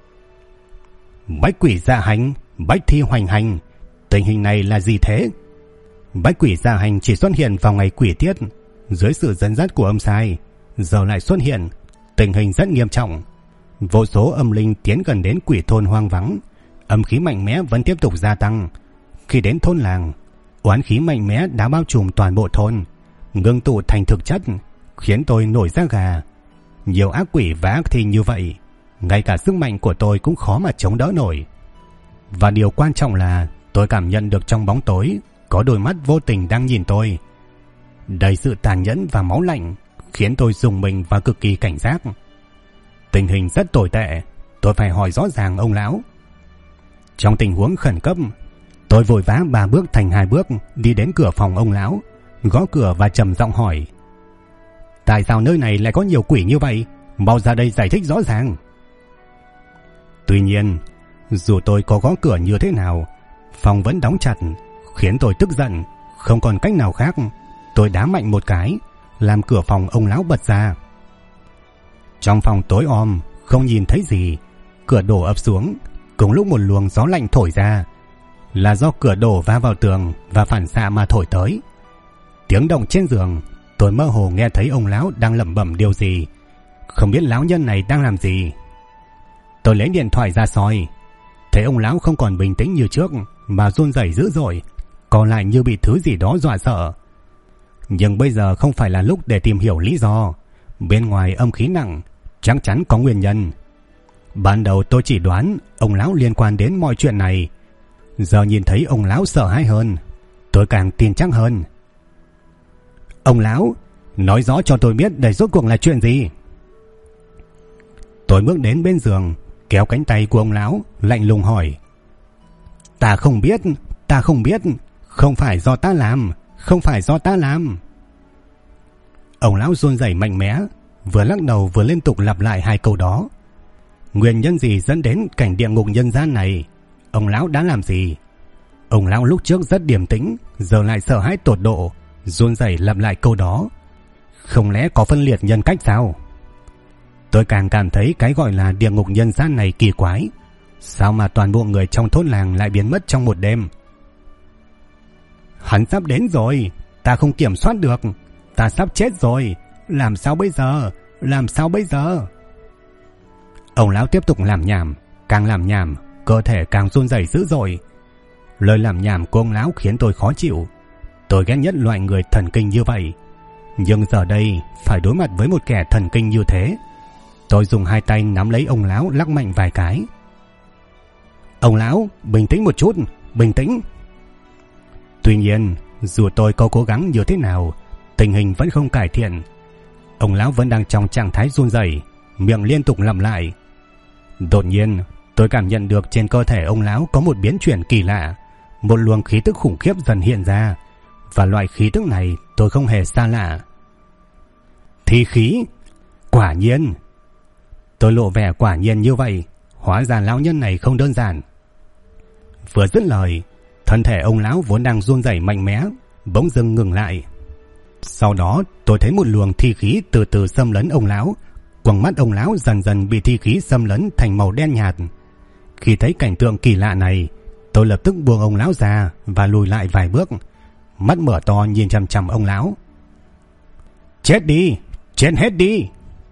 Bách quỷ dạ hành, bách thi hoành hành, tình hình này là gì thế? Bách quỷ dạ hành chỉ xuất hiện vào ngày quỷ tiết, dưới sự dẫn dắt của âm sai, giờ lại xuất hiện, tình hình rất nghiêm trọng. Vô số âm linh tiến gần đến quỷ thôn hoang vắng, âm khí mạnh mẽ vẫn tiếp tục gia tăng. Khi đến thôn làng, oán khí mạnh mẽ đã bao trùm toàn bộ thôn, ngưng tụ thành thực chất, khiến tôi nổi da gà. Nhiều ác quỷ và ác thi như vậy, ngay cả sức mạnh của tôi cũng khó mà chống đỡ nổi. Và điều quan trọng là tôi cảm nhận được trong bóng tối có đôi mắt vô tình đang nhìn tôi, đầy sự tàn nhẫn và máu lạnh, khiến tôi rùng mình và cực kỳ cảnh giác. Tình hình rất tồi tệ, tôi phải hỏi rõ ràng ông lão. Trong tình huống khẩn cấp, tôi vội vã 3 bước thành 2 bước đi đến cửa phòng ông lão, gõ cửa và trầm giọng hỏi: Tại sao nơi này lại có nhiều quỷ như vậy? Mau ra đây giải thích rõ ràng. Tuy nhiên, dù tôi có gõ cửa như thế nào, phòng vẫn đóng chặt, khiến tôi tức giận. Không còn cách nào khác, tôi đá mạnh một cái, làm cửa phòng ông lão bật ra. Trong phòng tối om, không nhìn thấy gì. Cửa đổ ập xuống, cùng lúc một luồng gió lạnh thổi ra, là do cửa đổ va vào tường và phản xạ mà thổi tới. Tiếng động trên giường, tôi mơ hồ nghe thấy ông lão đang lẩm bẩm điều gì. Không biết lão nhân này đang làm gì. Tôi lấy điện thoại ra soi, thấy ông lão không còn bình tĩnh như trước, mà run rẩy dữ dội, còn lại như bị thứ gì đó dọa sợ. Nhưng bây giờ không phải là lúc để tìm hiểu lý do. Bên ngoài âm khí nặng, chắc chắn có nguyên nhân. Ban đầu tôi chỉ đoán ông lão liên quan đến mọi chuyện này. Giờ nhìn thấy ông lão sợ hãi hơn, tôi càng tin chắc hơn. Ông lão, nói rõ cho tôi biết đây rốt cuộc là chuyện gì. Tôi bước đến bên giường, kéo cánh tay của ông lão, lạnh lùng hỏi: Ta không biết, không phải do ta làm, không phải do ta làm. Ông lão run rẩy mạnh mẽ, vừa lắc đầu vừa liên tục lặp lại 2 câu đó. Nguyên nhân gì dẫn đến cảnh địa ngục nhân gian này? Ông lão đã làm gì? Ông lão lúc trước rất điềm tĩnh, giờ lại sợ hãi tột độ, run rẩy lặp lại câu đó. Không lẽ có phân liệt nhân cách sao? Tôi càng cảm thấy cái gọi là địa ngục nhân gian này kỳ quái. Sao mà toàn bộ người trong thôn làng lại biến mất trong một đêm? Hắn sắp đến rồi, Ta không kiểm soát được. Ta sắp chết rồi. Làm sao bây giờ? Làm sao bây giờ? Ông lão tiếp tục làm nhảm. Càng làm nhảm, cơ thể càng run rẩy dữ dội. Lời làm nhảm của ông lão khiến tôi khó chịu. Tôi ghét nhất loại người thần kinh như vậy. Nhưng giờ đây phải đối mặt với một kẻ thần kinh như thế. Tôi dùng hai tay nắm lấy ông lão lắc mạnh vài cái. Ông lão, bình tĩnh một chút, bình tĩnh. Tuy nhiên, dù tôi có cố gắng như thế nào, tình hình vẫn không cải thiện. Ông lão vẫn đang trong trạng thái run rẩy, miệng liên tục lẩm lại. Đột nhiên, tôi cảm nhận được trên cơ thể ông lão có một biến chuyển kỳ lạ. Một luồng khí tức khủng khiếp dần hiện ra. Và loại khí tức này tôi không hề xa lạ. Thi khí. Quả nhiên. Tôi lộ vẻ quả nhiên như vậy. Hóa ra lão nhân này không đơn giản. Vừa dứt lời, thân thể ông lão vốn đang run rẩy mạnh mẽ bỗng dưng ngừng lại. Sau đó tôi thấy một luồng thi khí từ từ xâm lấn ông lão. Quầng mắt ông lão dần dần bị thi khí xâm lấn thành màu đen nhạt. Khi thấy cảnh tượng kỳ lạ này, tôi lập tức buông ông lão ra và lùi lại vài bước, mắt mở to nhìn chằm chằm ông lão. Chết đi, chết hết đi.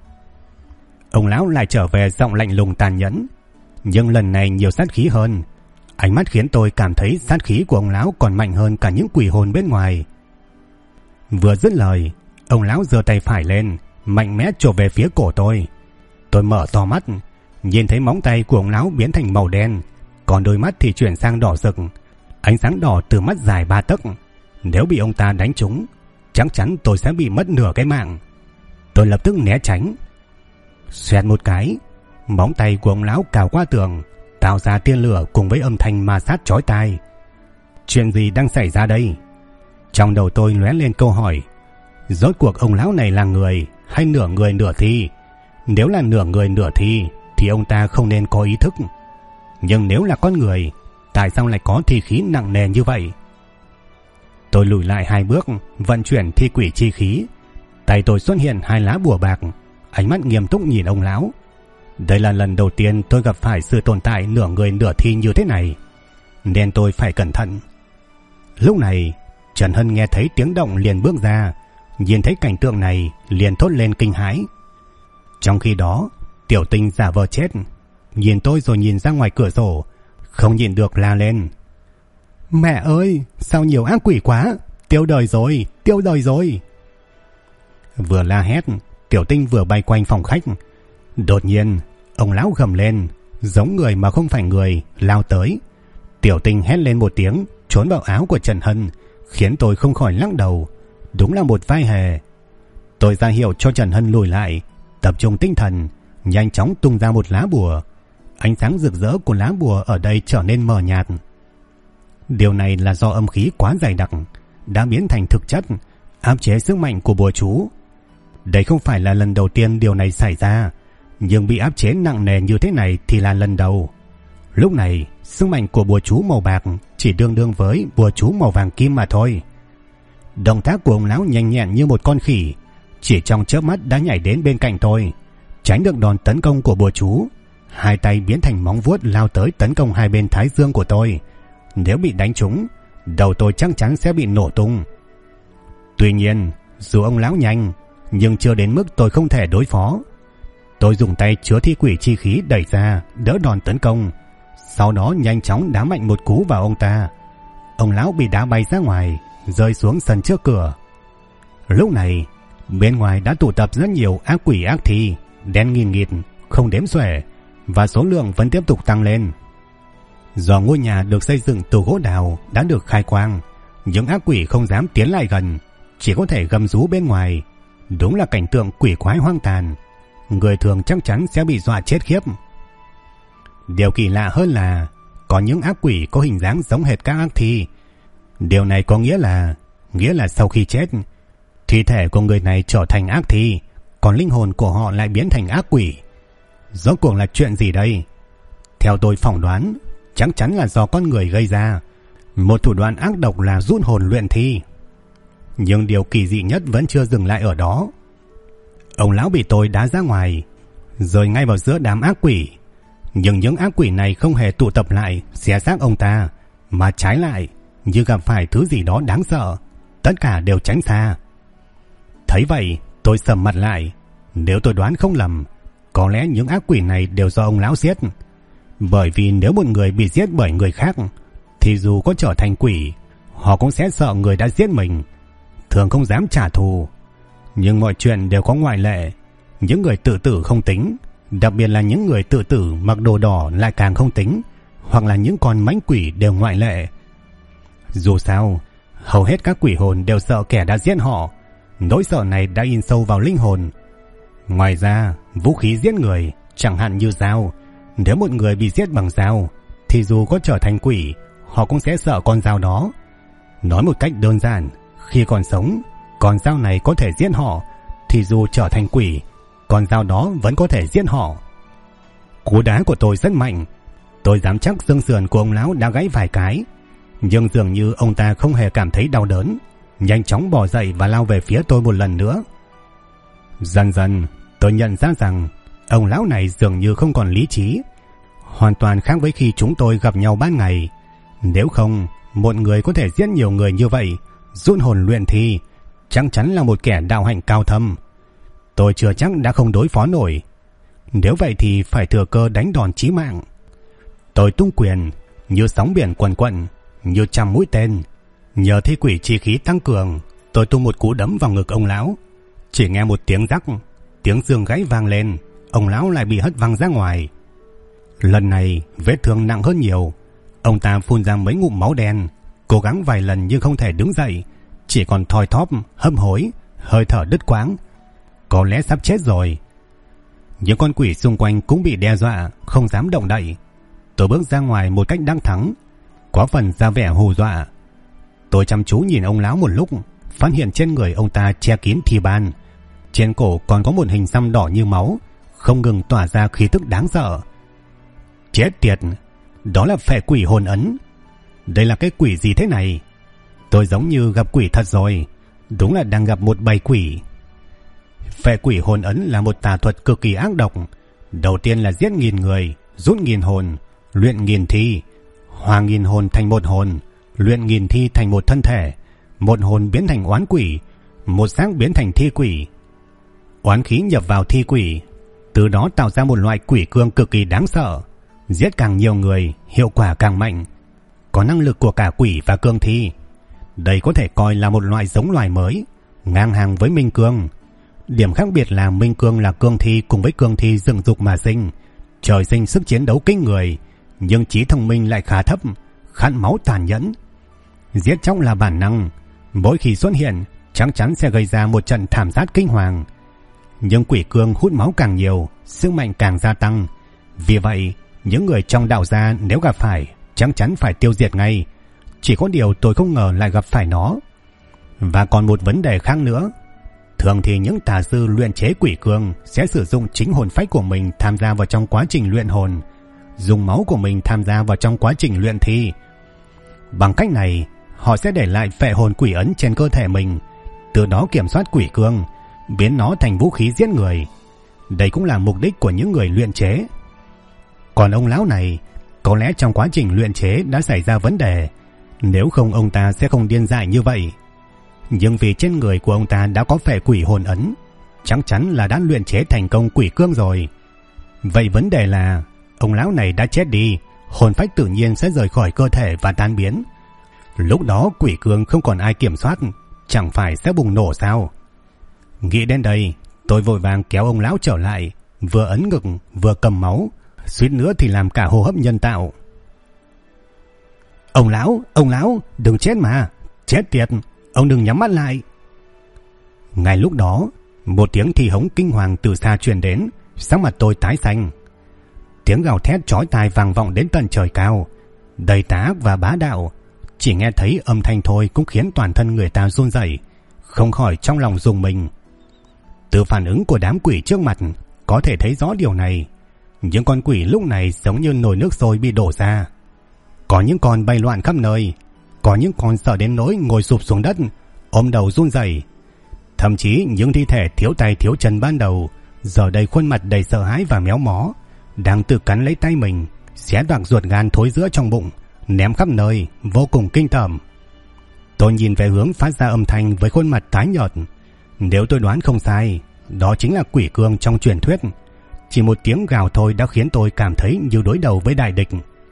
Ông lão lại trở về giọng lạnh lùng tàn nhẫn, nhưng lần này nhiều sát khí hơn. Ánh mắt khiến tôi cảm thấy sát khí của ông lão còn mạnh hơn cả những quỷ hồn bên ngoài. Vừa dứt lời, ông lão giơ tay phải lên, mạnh mẽ chộp về phía cổ tôi. Tôi mở to mắt, nhìn thấy móng tay của ông lão biến thành màu đen, còn đôi mắt thì chuyển sang đỏ rực. Ánh sáng đỏ từ mắt dài 3 tấc. Nếu bị ông ta đánh trúng, chắc chắn tôi sẽ bị mất nửa cái mạng. Tôi lập tức né tránh. Xoẹt một cái, móng tay của ông lão cào qua tường, tạo ra tia lửa cùng với âm thanh ma sát chói tai. Chuyện gì đang xảy ra đây? Trong đầu tôi lóe lên câu hỏi. Rốt cuộc ông lão này là người hay nửa người nửa thi? Nếu là nửa người nửa thi thì ông ta không nên có ý thức. Nhưng nếu là con người, tại sao lại có thi khí nặng nề như vậy? Tôi lùi lại 2 bước, vận chuyển thi quỷ chi khí. Tay tôi xuất hiện 2 lá bùa bạc, ánh mắt nghiêm túc nhìn ông lão. Đây là lần đầu tiên tôi gặp phải sự tồn tại nửa người nửa thi như thế này, nên tôi phải cẩn thận. Lúc này, Trần Hân nghe thấy tiếng động liền bước ra, nhìn thấy cảnh tượng này liền thốt lên kinh hãi. Trong khi đó, Tiểu Tinh giả vờ chết, nhìn tôi rồi nhìn ra ngoài cửa sổ, không nhịn được la lên. Mẹ ơi, sao nhiều ác quỷ quá, tiêu đời rồi, tiêu đời rồi. Vừa la hét, Tiểu Tinh vừa bay quanh phòng khách. Đột nhiên, ông lão gầm lên, giống người mà không phải người, lao tới. Tiểu Tinh hét lên một tiếng, trốn vào áo của Trần Hân, khiến tôi không khỏi lắc đầu. Đúng là một vai hề. Tôi ra hiệu cho Trần Hân lùi lại, tập trung tinh thần, nhanh chóng tung ra một lá bùa. Ánh sáng rực rỡ của lá bùa ở đây trở nên mờ nhạt. Điều này là do âm khí quá dày đặc đã biến thành thực chất, áp chế sức mạnh của bùa chú. Đây không phải là lần đầu tiên điều này xảy ra, nhưng bị áp chế nặng nề như thế này thì là lần đầu. Lúc này, sức mạnh của bùa chú màu bạc chỉ tương đương với bùa chú màu vàng kim mà thôi. Động tác của ông lão nhanh nhẹn như một con khỉ, chỉ trong chớp mắt đã nhảy đến bên cạnh tôi, tránh được đòn tấn công của bùa chú. Hai tay biến thành móng vuốt lao tới tấn công hai bên thái dương của tôi. Nếu bị đánh trúng, đầu tôi chắc chắn sẽ bị nổ tung. Tuy nhiên, dù ông lão nhanh, nhưng chưa đến mức tôi không thể đối phó. Tôi dùng tay chứa thi quỷ chi khí đẩy ra, đỡ đòn tấn công. Sau đó nhanh chóng đá mạnh một cú vào ông ta. Ông lão bị đá bay ra ngoài, rơi xuống sân trước cửa. Lúc này, bên ngoài đã tụ tập rất nhiều ác quỷ ác thi, đen nghìn nghịt, không đếm xuể, và số lượng vẫn tiếp tục tăng lên. Do ngôi nhà được xây dựng từ gỗ đào đã được khai quang, những ác quỷ không dám tiến lại gần, chỉ có thể gầm rú bên ngoài. Đúng là cảnh tượng quỷ quái hoang tàn, người thường chắc chắn sẽ bị dọa chết khiếp. Điều kỳ lạ hơn là có những ác quỷ có hình dáng giống hệt các ác thi. Điều này có nghĩa là sau khi chết, thi thể của người này trở thành ác thi, còn linh hồn của họ lại biến thành ác quỷ. Rốt cuộc là chuyện gì đây? Theo tôi phỏng đoán, chắc chắn là do con người gây ra, một thủ đoạn ác độc là rút hồn luyện thi. Nhưng điều kỳ dị nhất vẫn chưa dừng lại ở đó. Ông lão bị tôi đá ra ngoài, rồi ngay vào giữa đám ác quỷ. Nhưng những ác quỷ này không hề tụ tập lại xé xác ông ta, mà trái lại như gặp phải thứ gì đó đáng sợ. tất cả đều tránh xa. Thấy vậy, tôi sầm mặt lại. Nếu tôi đoán không lầm, có lẽ những ác quỷ này đều do ông lão giết. Bởi vì nếu một người bị giết bởi người khác, thì dù có trở thành quỷ, họ cũng sẽ sợ người đã giết mình, thường không dám trả thù. Nhưng mọi chuyện đều có ngoại lệ. Những người tự tử không tính, đặc biệt là những người tự tử mặc đồ đỏ lại càng không tính, hoặc là những con mãnh quỷ đều ngoại lệ. Dù sao, hầu hết các quỷ hồn đều sợ kẻ đã giết họ. Nỗi sợ này đã in sâu vào linh hồn. Ngoài ra, vũ khí giết người, chẳng hạn như dao, nếu một người bị giết bằng dao, thì dù có trở thành quỷ, họ cũng sẽ sợ con dao đó. Nói một cách đơn giản, khi còn sống, con dao này có thể giết họ, thì dù trở thành quỷ, con dao đó vẫn có thể giết họ. Cú đá của tôi rất mạnh. Tôi dám chắc xương sườn của ông lão đã gãy vài cái, nhưng dường như ông ta không hề cảm thấy đau đớn, nhanh chóng bò dậy và lao về phía tôi một lần nữa. Dần dần, tôi nhận ra rằng ông lão này dường như không còn lý trí, hoàn toàn khác với khi chúng tôi gặp nhau ban ngày. Nếu không, một người có thể giết nhiều người như vậy, rút hồn luyện thi, chắc chắn là một kẻ đạo hạnh cao thâm. Tôi chưa chắc đã không đối phó nổi. Nếu vậy thì phải thừa cơ đánh đòn chí mạng. Tôi tung quyền như sóng biển quần quận, như trăm mũi tên. Nhờ thi quỷ chi khí tăng cường, tôi tung một cú đấm vào ngực ông lão. Chỉ nghe một tiếng rắc, tiếng xương gãy vang lên, ông lão lại bị hất văng ra ngoài. Lần này vết thương nặng hơn nhiều. Ông ta phun ra mấy ngụm máu đen, cố gắng vài lần nhưng không thể đứng dậy, chỉ còn thoi thóp, hấp hối, hơi thở đứt quãng, có lẽ sắp chết rồi. Những con quỷ xung quanh cũng bị đe dọa, không dám động đậy. Tôi bước ra ngoài một cách đắc thắng, có phần ra vẻ hù dọa. Tôi chăm chú nhìn ông lão một lúc, phát hiện trên người ông ta che kín thi ban, trên cổ còn có một hình xăm đỏ như máu, không ngừng tỏa ra khí tức đáng sợ. Chết tiệt, đó là phệ quỷ hồn ấn. Đây là cái quỷ gì thế này? Tôi giống như gặp quỷ thật rồi, đúng là đang gặp một bầy quỷ. Phệ quỷ hồn ấn là một tà thuật cực kỳ ác độc. Đầu tiên là giết 1000 người, rút 1000 hồn, luyện 1000 thi, hòa 1000 hồn thành một hồn, luyện 1000 thi thành một thân thể, một hồn biến thành oán quỷ, một xác biến thành thi quỷ. Oán khí nhập vào thi quỷ, từ đó tạo ra một loại quỷ cương cực kỳ đáng sợ. Giết càng nhiều người, hiệu quả càng mạnh, có năng lực của cả quỷ và cương thi. Đây có thể coi là một loại giống loài mới, ngang hàng với minh cương. Điểm khác biệt là minh cương là cương thi cùng với cương thi dựng dục mà sinh, trời sinh sức chiến đấu kinh người, nhưng trí thông minh lại khá thấp, khát máu tàn nhẫn. Giết chóc là bản năng, mỗi khi xuất hiện chắc chắn sẽ gây ra một trận thảm sát kinh hoàng. Nhưng quỷ cương hút máu càng nhiều, sức mạnh càng gia tăng. Vì vậy, những người trong đạo gia nếu gặp phải chắc chắn phải tiêu diệt ngay. Chỉ có điều tôi không ngờ lại gặp phải nó. Và còn một vấn đề khác nữa. Thường thì những tà sư luyện chế quỷ cương sẽ sử dụng chính hồn phách của mình tham gia vào trong quá trình luyện hồn, dùng máu của mình tham gia vào trong quá trình luyện thi. Bằng cách này, họ sẽ để lại phệ hồn quỷ ấn trên cơ thể mình, từ đó kiểm soát quỷ cương, biến nó thành vũ khí giết người. Đây cũng là mục đích của những người luyện chế. Còn ông lão này, có lẽ trong quá trình luyện chế đã xảy ra vấn đề, nếu không ông ta sẽ không điên dại như vậy. Nhưng vì trên người của ông ta đã có phệ quỷ hồn ấn, chắc chắn là đã luyện chế thành công quỷ cương rồi. Vậy vấn đề là ông lão này đã chết đi, hồn phách tự nhiên sẽ rời khỏi cơ thể và tan biến. Lúc đó quỷ cương không còn ai kiểm soát, chẳng phải sẽ bùng nổ sao? Nghĩ đến đây, tôi vội vàng kéo ông lão trở lại, vừa ấn ngực vừa cầm máu, suýt nữa thì làm cả hô hấp nhân tạo. Ông lão, đừng chết mà, chết tiệt, ông đừng nhắm mắt lại. Ngay lúc đó, một tiếng thì hống kinh hoàng từ xa truyền đến, sắc mặt tôi tái xanh. Tiếng gào thét chói tai vang vọng đến tận trời cao, đầy tà ác và bá đạo. Chỉ nghe thấy âm thanh thôi cũng khiến toàn thân người ta run rẩy, không khỏi trong lòng rùng mình. Từ phản ứng của đám quỷ trước mặt có thể thấy rõ điều này. Những con quỷ lúc này giống như nồi nước sôi bị đổ ra. Có những con bay loạn khắp nơi, có những con sợ đến nỗi ngồi sụp xuống đất, ôm đầu run rẩy. Thậm chí những thi thể thiếu tay thiếu chân ban đầu giờ đây khuôn mặt đầy sợ hãi và méo mó, đang tự cắn lấy tay mình, xé toạc ruột gan thối rữa trong bụng, ném khắp nơi, vô cùng kinh tởm. Tôi nhìn về hướng phát ra âm thanh với khuôn mặt tái nhợt. Nếu tôi đoán không sai, đó chính là quỷ cương trong truyền thuyết. Chỉ một tiếng gào thôi đã khiến tôi cảm thấy như đối đầu với đại địch.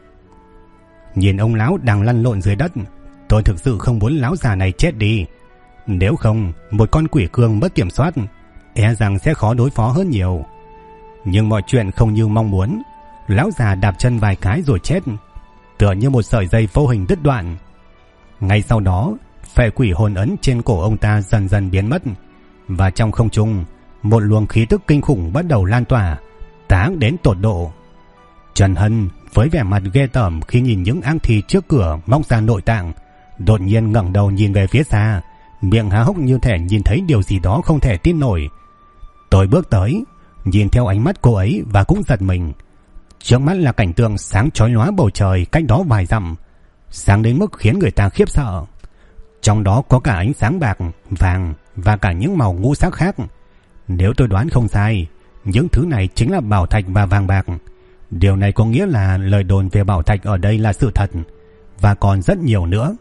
Nhìn ông lão đang lăn lộn dưới đất, tôi thực sự không muốn lão già này chết đi. Nếu không, một con quỷ cương mất kiểm soát, e rằng sẽ khó đối phó hơn nhiều. Nhưng mọi chuyện không như mong muốn. Lão già đạp chân vài cái rồi chết, tựa như một sợi dây vô hình đứt đoạn. Ngay sau đó, phệ quỷ hồn ấn trên cổ ông ta dần dần biến mất, và trong không trung, một luồng khí tức kinh khủng bắt đầu lan tỏa, táng đến tột độ. Trần Hân với vẻ mặt ghê tởm khi nhìn những ang thi trước cửa móc ra nội tạng, đột nhiên ngẩng đầu nhìn về phía xa, miệng há hốc như thể nhìn thấy điều gì đó không thể tin nổi. Tôi bước tới, nhìn theo ánh mắt cô ấy và cũng giật mình. Trước mắt là cảnh tượng sáng chói lóa bầu trời cách đó vài dặm, sáng đến mức khiến người ta khiếp sợ. Trong đó có cả ánh sáng bạc, vàng và cả những màu ngũ sắc khác. Nếu tôi đoán không sai, những thứ này chính là bảo thạch và vàng bạc. Điều này có nghĩa là lời đồn về bảo thạch ở đây là sự thật, và còn rất nhiều nữa.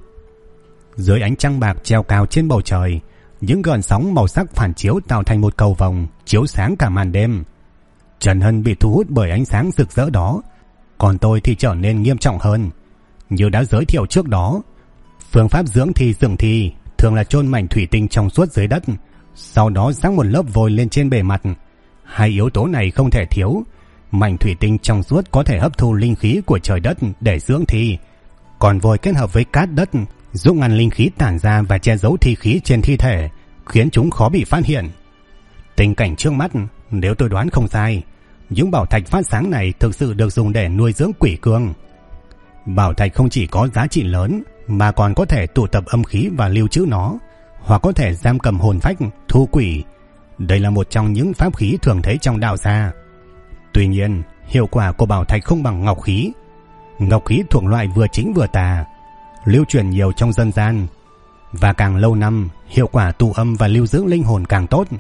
Dưới ánh trăng bạc treo cao trên bầu trời, những gợn sóng màu sắc phản chiếu tạo thành một cầu vồng chiếu sáng cả màn đêm. Trần Hân bị thu hút bởi ánh sáng rực rỡ đó, còn tôi thì trở nên nghiêm trọng hơn. Như đã giới thiệu trước đó, phương pháp dưỡng thi dựng thi thường là chôn mảnh thủy tinh trong suốt dưới đất, sau đó rắc một lớp vôi lên trên bề mặt. Hai yếu tố này không thể thiếu. Mảnh thủy tinh trong suốt có thể hấp thu linh khí của trời đất để dưỡng thi, còn vôi kết hợp với cát đất giúp ngăn linh khí tản ra và che giấu thi khí trên thi thể, khiến chúng khó bị phát hiện. Tình cảnh trước mắt, nếu tôi đoán không sai, những bảo thạch phát sáng này thực sự được dùng để nuôi dưỡng quỷ cương. Bảo thạch không chỉ có giá trị lớn mà còn có thể tụ tập âm khí và lưu trữ nó, hoặc có thể giam cầm hồn phách, thu quỷ. Đây là một trong những pháp khí thường thấy trong đạo gia. Tuy nhiên, hiệu quả của bảo thạch không bằng ngọc khí. Ngọc khí thuộc loại vừa chính vừa tà, lưu truyền nhiều trong dân gian, và càng lâu năm, hiệu quả tụ âm và lưu giữ linh hồn càng tốt.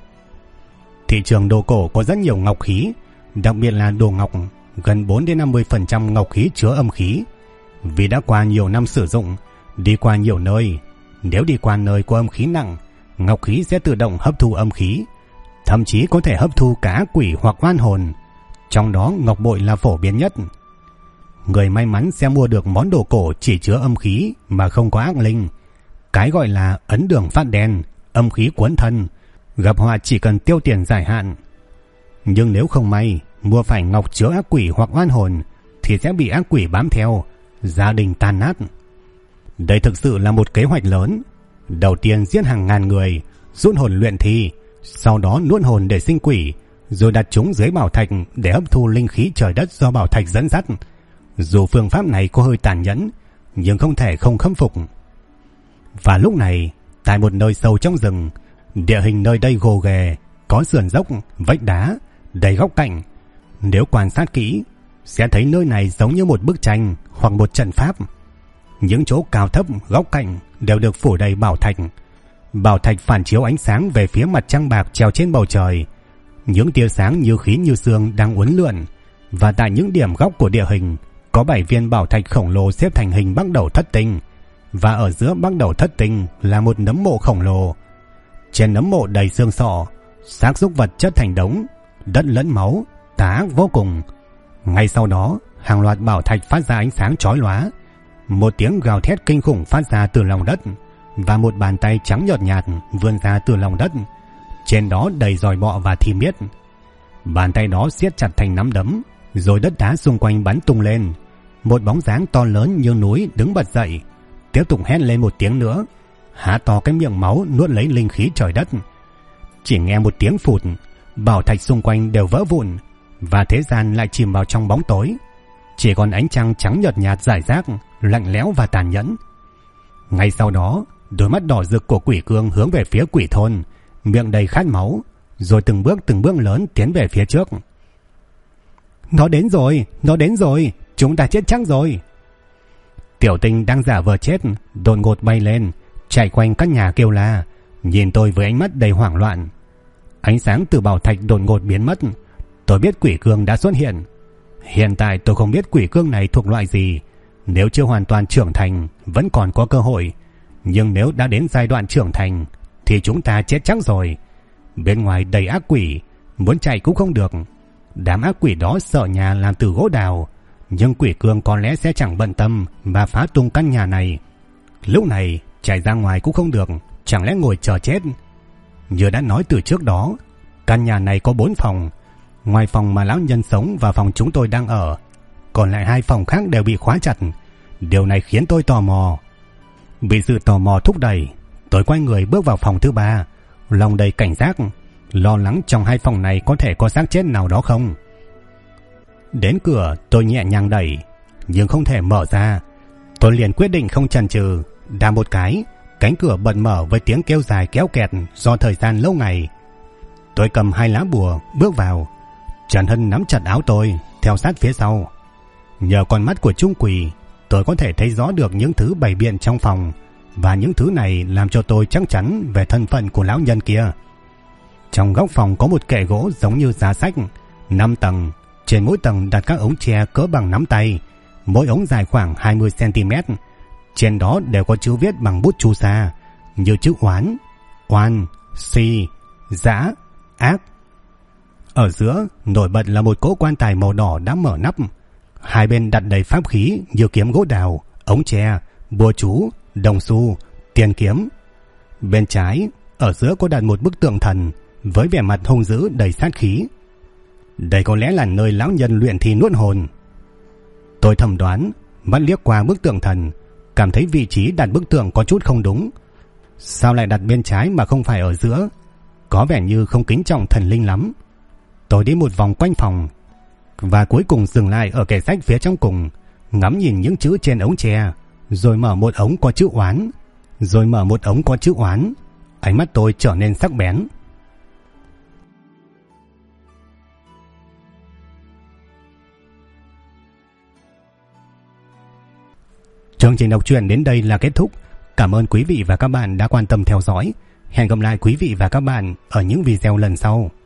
Thị trường đồ cổ có rất nhiều ngọc khí, đặc biệt là đồ ngọc, gần 4-50% ngọc khí chứa âm khí. Vì đã qua nhiều năm sử dụng, đi qua nhiều nơi, nếu đi qua nơi có âm khí nặng, ngọc khí sẽ tự động hấp thu âm khí, thậm chí có thể hấp thu cả ác quỷ hoặc oan hồn. Trong đó ngọc bội là phổ biến nhất. Người may mắn sẽ mua được món đồ cổ chỉ chứa âm khí mà không có ác linh. Cái gọi là ấn đường phát đen, âm khí cuốn thân, gặp họa chỉ cần tiêu tiền giải hạn. Nhưng nếu không may mua phải ngọc chứa ác quỷ hoặc oan hồn thì sẽ bị ác quỷ bám theo, gia đình tan nát. Đây thực sự là một kế hoạch lớn. Đầu tiên giết hàng ngàn người, rút hồn luyện thi, sau đó nuốt hồn để sinh quỷ, rồi đặt chúng dưới bảo thạch để hấp thu linh khí trời đất do bảo thạch dẫn dắt. Dù phương pháp này có hơi tàn nhẫn, nhưng không thể không khâm phục. Và lúc này, tại một nơi sâu trong rừng, địa hình nơi đây gồ ghề, có sườn dốc, vách đá, đầy góc cạnh. Nếu quan sát kỹ, sẽ thấy nơi này giống như một bức tranh hoặc một trận pháp. Những chỗ cao thấp, góc cạnh đều được phủ đầy bảo thạch. Bảo thạch phản chiếu ánh sáng về phía mặt trăng bạc treo trên bầu trời. Những tia sáng như khí như sương đang uốn lượn, và tại những điểm góc của địa hình có 7 viên bảo thạch khổng lồ xếp thành hình bắc đầu thất tinh, và ở giữa bắc đầu thất tinh là một nấm mộ khổng lồ. Trên nấm mộ đầy xương sọ, xác súc vật chất thành đống, đất lẫn máu, tà ác vô cùng. Ngay sau đó, hàng loạt bảo thạch phát ra ánh sáng chói lóa. Một tiếng gào thét kinh khủng phát ra từ lòng đất, và một bàn tay trắng nhợt nhạt vươn ra từ lòng đất. Trên đó đầy giòi bọ và thi miết. Bàn tay đó siết chặt thành nắm đấm, rồi đất đá xung quanh bắn tung lên. Một bóng dáng to lớn như núi đứng bật dậy, tiếp tục hét lên một tiếng nữa, há to cái miệng máu nuốt lấy linh khí trời đất. Chỉ nghe một tiếng phụt, bảo thạch xung quanh đều vỡ vụn, và thế gian lại chìm vào trong bóng tối. Chỉ còn ánh trăng trắng nhợt nhạt rải rác, lạnh lẽo và tàn nhẫn. Ngay sau đó, đôi mắt đỏ rực của quỷ cương hướng về phía quỷ thôn, miệng đầy khát máu, rồi từng bước lớn tiến về phía trước. Nó đến rồi, chúng ta chết chắc rồi. Tiểu Tinh đang giả vờ chết đột ngột bay lên, chạy quanh các nhà kêu la, nhìn tôi với ánh mắt đầy hoảng loạn. Ánh sáng từ bảo thạch đột ngột biến mất. Tôi biết quỷ cương đã xuất hiện. Hiện tại tôi không biết quỷ cương này thuộc loại gì. Nếu chưa hoàn toàn trưởng thành, vẫn còn có cơ hội. Nhưng nếu đã đến giai đoạn trưởng thành thì chúng ta chết chắc rồi. Bên ngoài đầy ác quỷ, muốn chạy cũng không được. Đám ác quỷ đó sợ nhà làm từ gỗ đào, nhưng quỷ cương có lẽ sẽ chẳng bận tâm và phá tung căn nhà này. Lúc này chạy ra ngoài cũng không được, chẳng lẽ ngồi chờ chết. Như đã nói từ trước đó, căn nhà này có 4 phòng. Ngoài phòng mà lão nhân sống và phòng chúng tôi đang ở, còn lại 2 phòng khác đều bị khóa chặt. Điều này khiến tôi tò mò. Bị sự tò mò thúc đẩy, tôi quay người bước vào phòng thứ 3, lòng đầy cảnh giác, lo lắng trong 2 phòng này có thể có xác chết nào đó không. Đến cửa tôi nhẹ nhàng đẩy, nhưng không thể mở ra. Tôi liền quyết định không chần chừ, đạp một cái, cánh cửa bật mở với tiếng kêu dài kéo kẹt do thời gian lâu ngày. Tôi cầm 2 lá bùa bước vào. Trần Hân nắm chặt áo tôi, theo sát phía sau. Nhờ con mắt của Trung Quỷ, tôi có thể thấy rõ được những thứ bày biện trong phòng, và những thứ này làm cho tôi chắc chắn về thân phận của lão nhân kia. Trong góc phòng có một kệ gỗ giống như giá sách, 5 tầng. Trên mỗi tầng đặt các ống tre cỡ bằng nắm tay, mỗi ống dài khoảng 20 cm. Trên đó đều có chữ viết bằng bút chu sa, như chữ oán, oan, si, dã, ác. Ở giữa nổi bật là một cỗ quan tài màu đỏ đã mở nắp. Hai bên đặt đầy pháp khí như kiếm gỗ đào, ống tre, bùa chú, đồng xu, tiền kiếm. Bên trái, ở giữa có đặt một bức tượng thần với vẻ mặt hung dữ đầy sát khí. Đây có lẽ là nơi lão nhân luyện thi nuốt hồn. Tôi thầm đoán, mắt liếc qua bức tượng thần, cảm thấy vị trí đặt bức tượng có chút không đúng. Sao lại đặt bên trái mà không phải ở giữa? Có vẻ như không kính trọng thần linh lắm. Tôi đi một vòng quanh phòng và cuối cùng dừng lại ở kệ sách phía trong cùng, ngắm nhìn những chữ trên ống tre, rồi mở một ống có chữ oán, Ánh mắt tôi trở nên sắc bén. Chương trình đọc truyện đến đây là kết thúc. Cảm ơn quý vị và các bạn đã quan tâm theo dõi. Hẹn gặp lại quý vị và các bạn ở những video lần sau.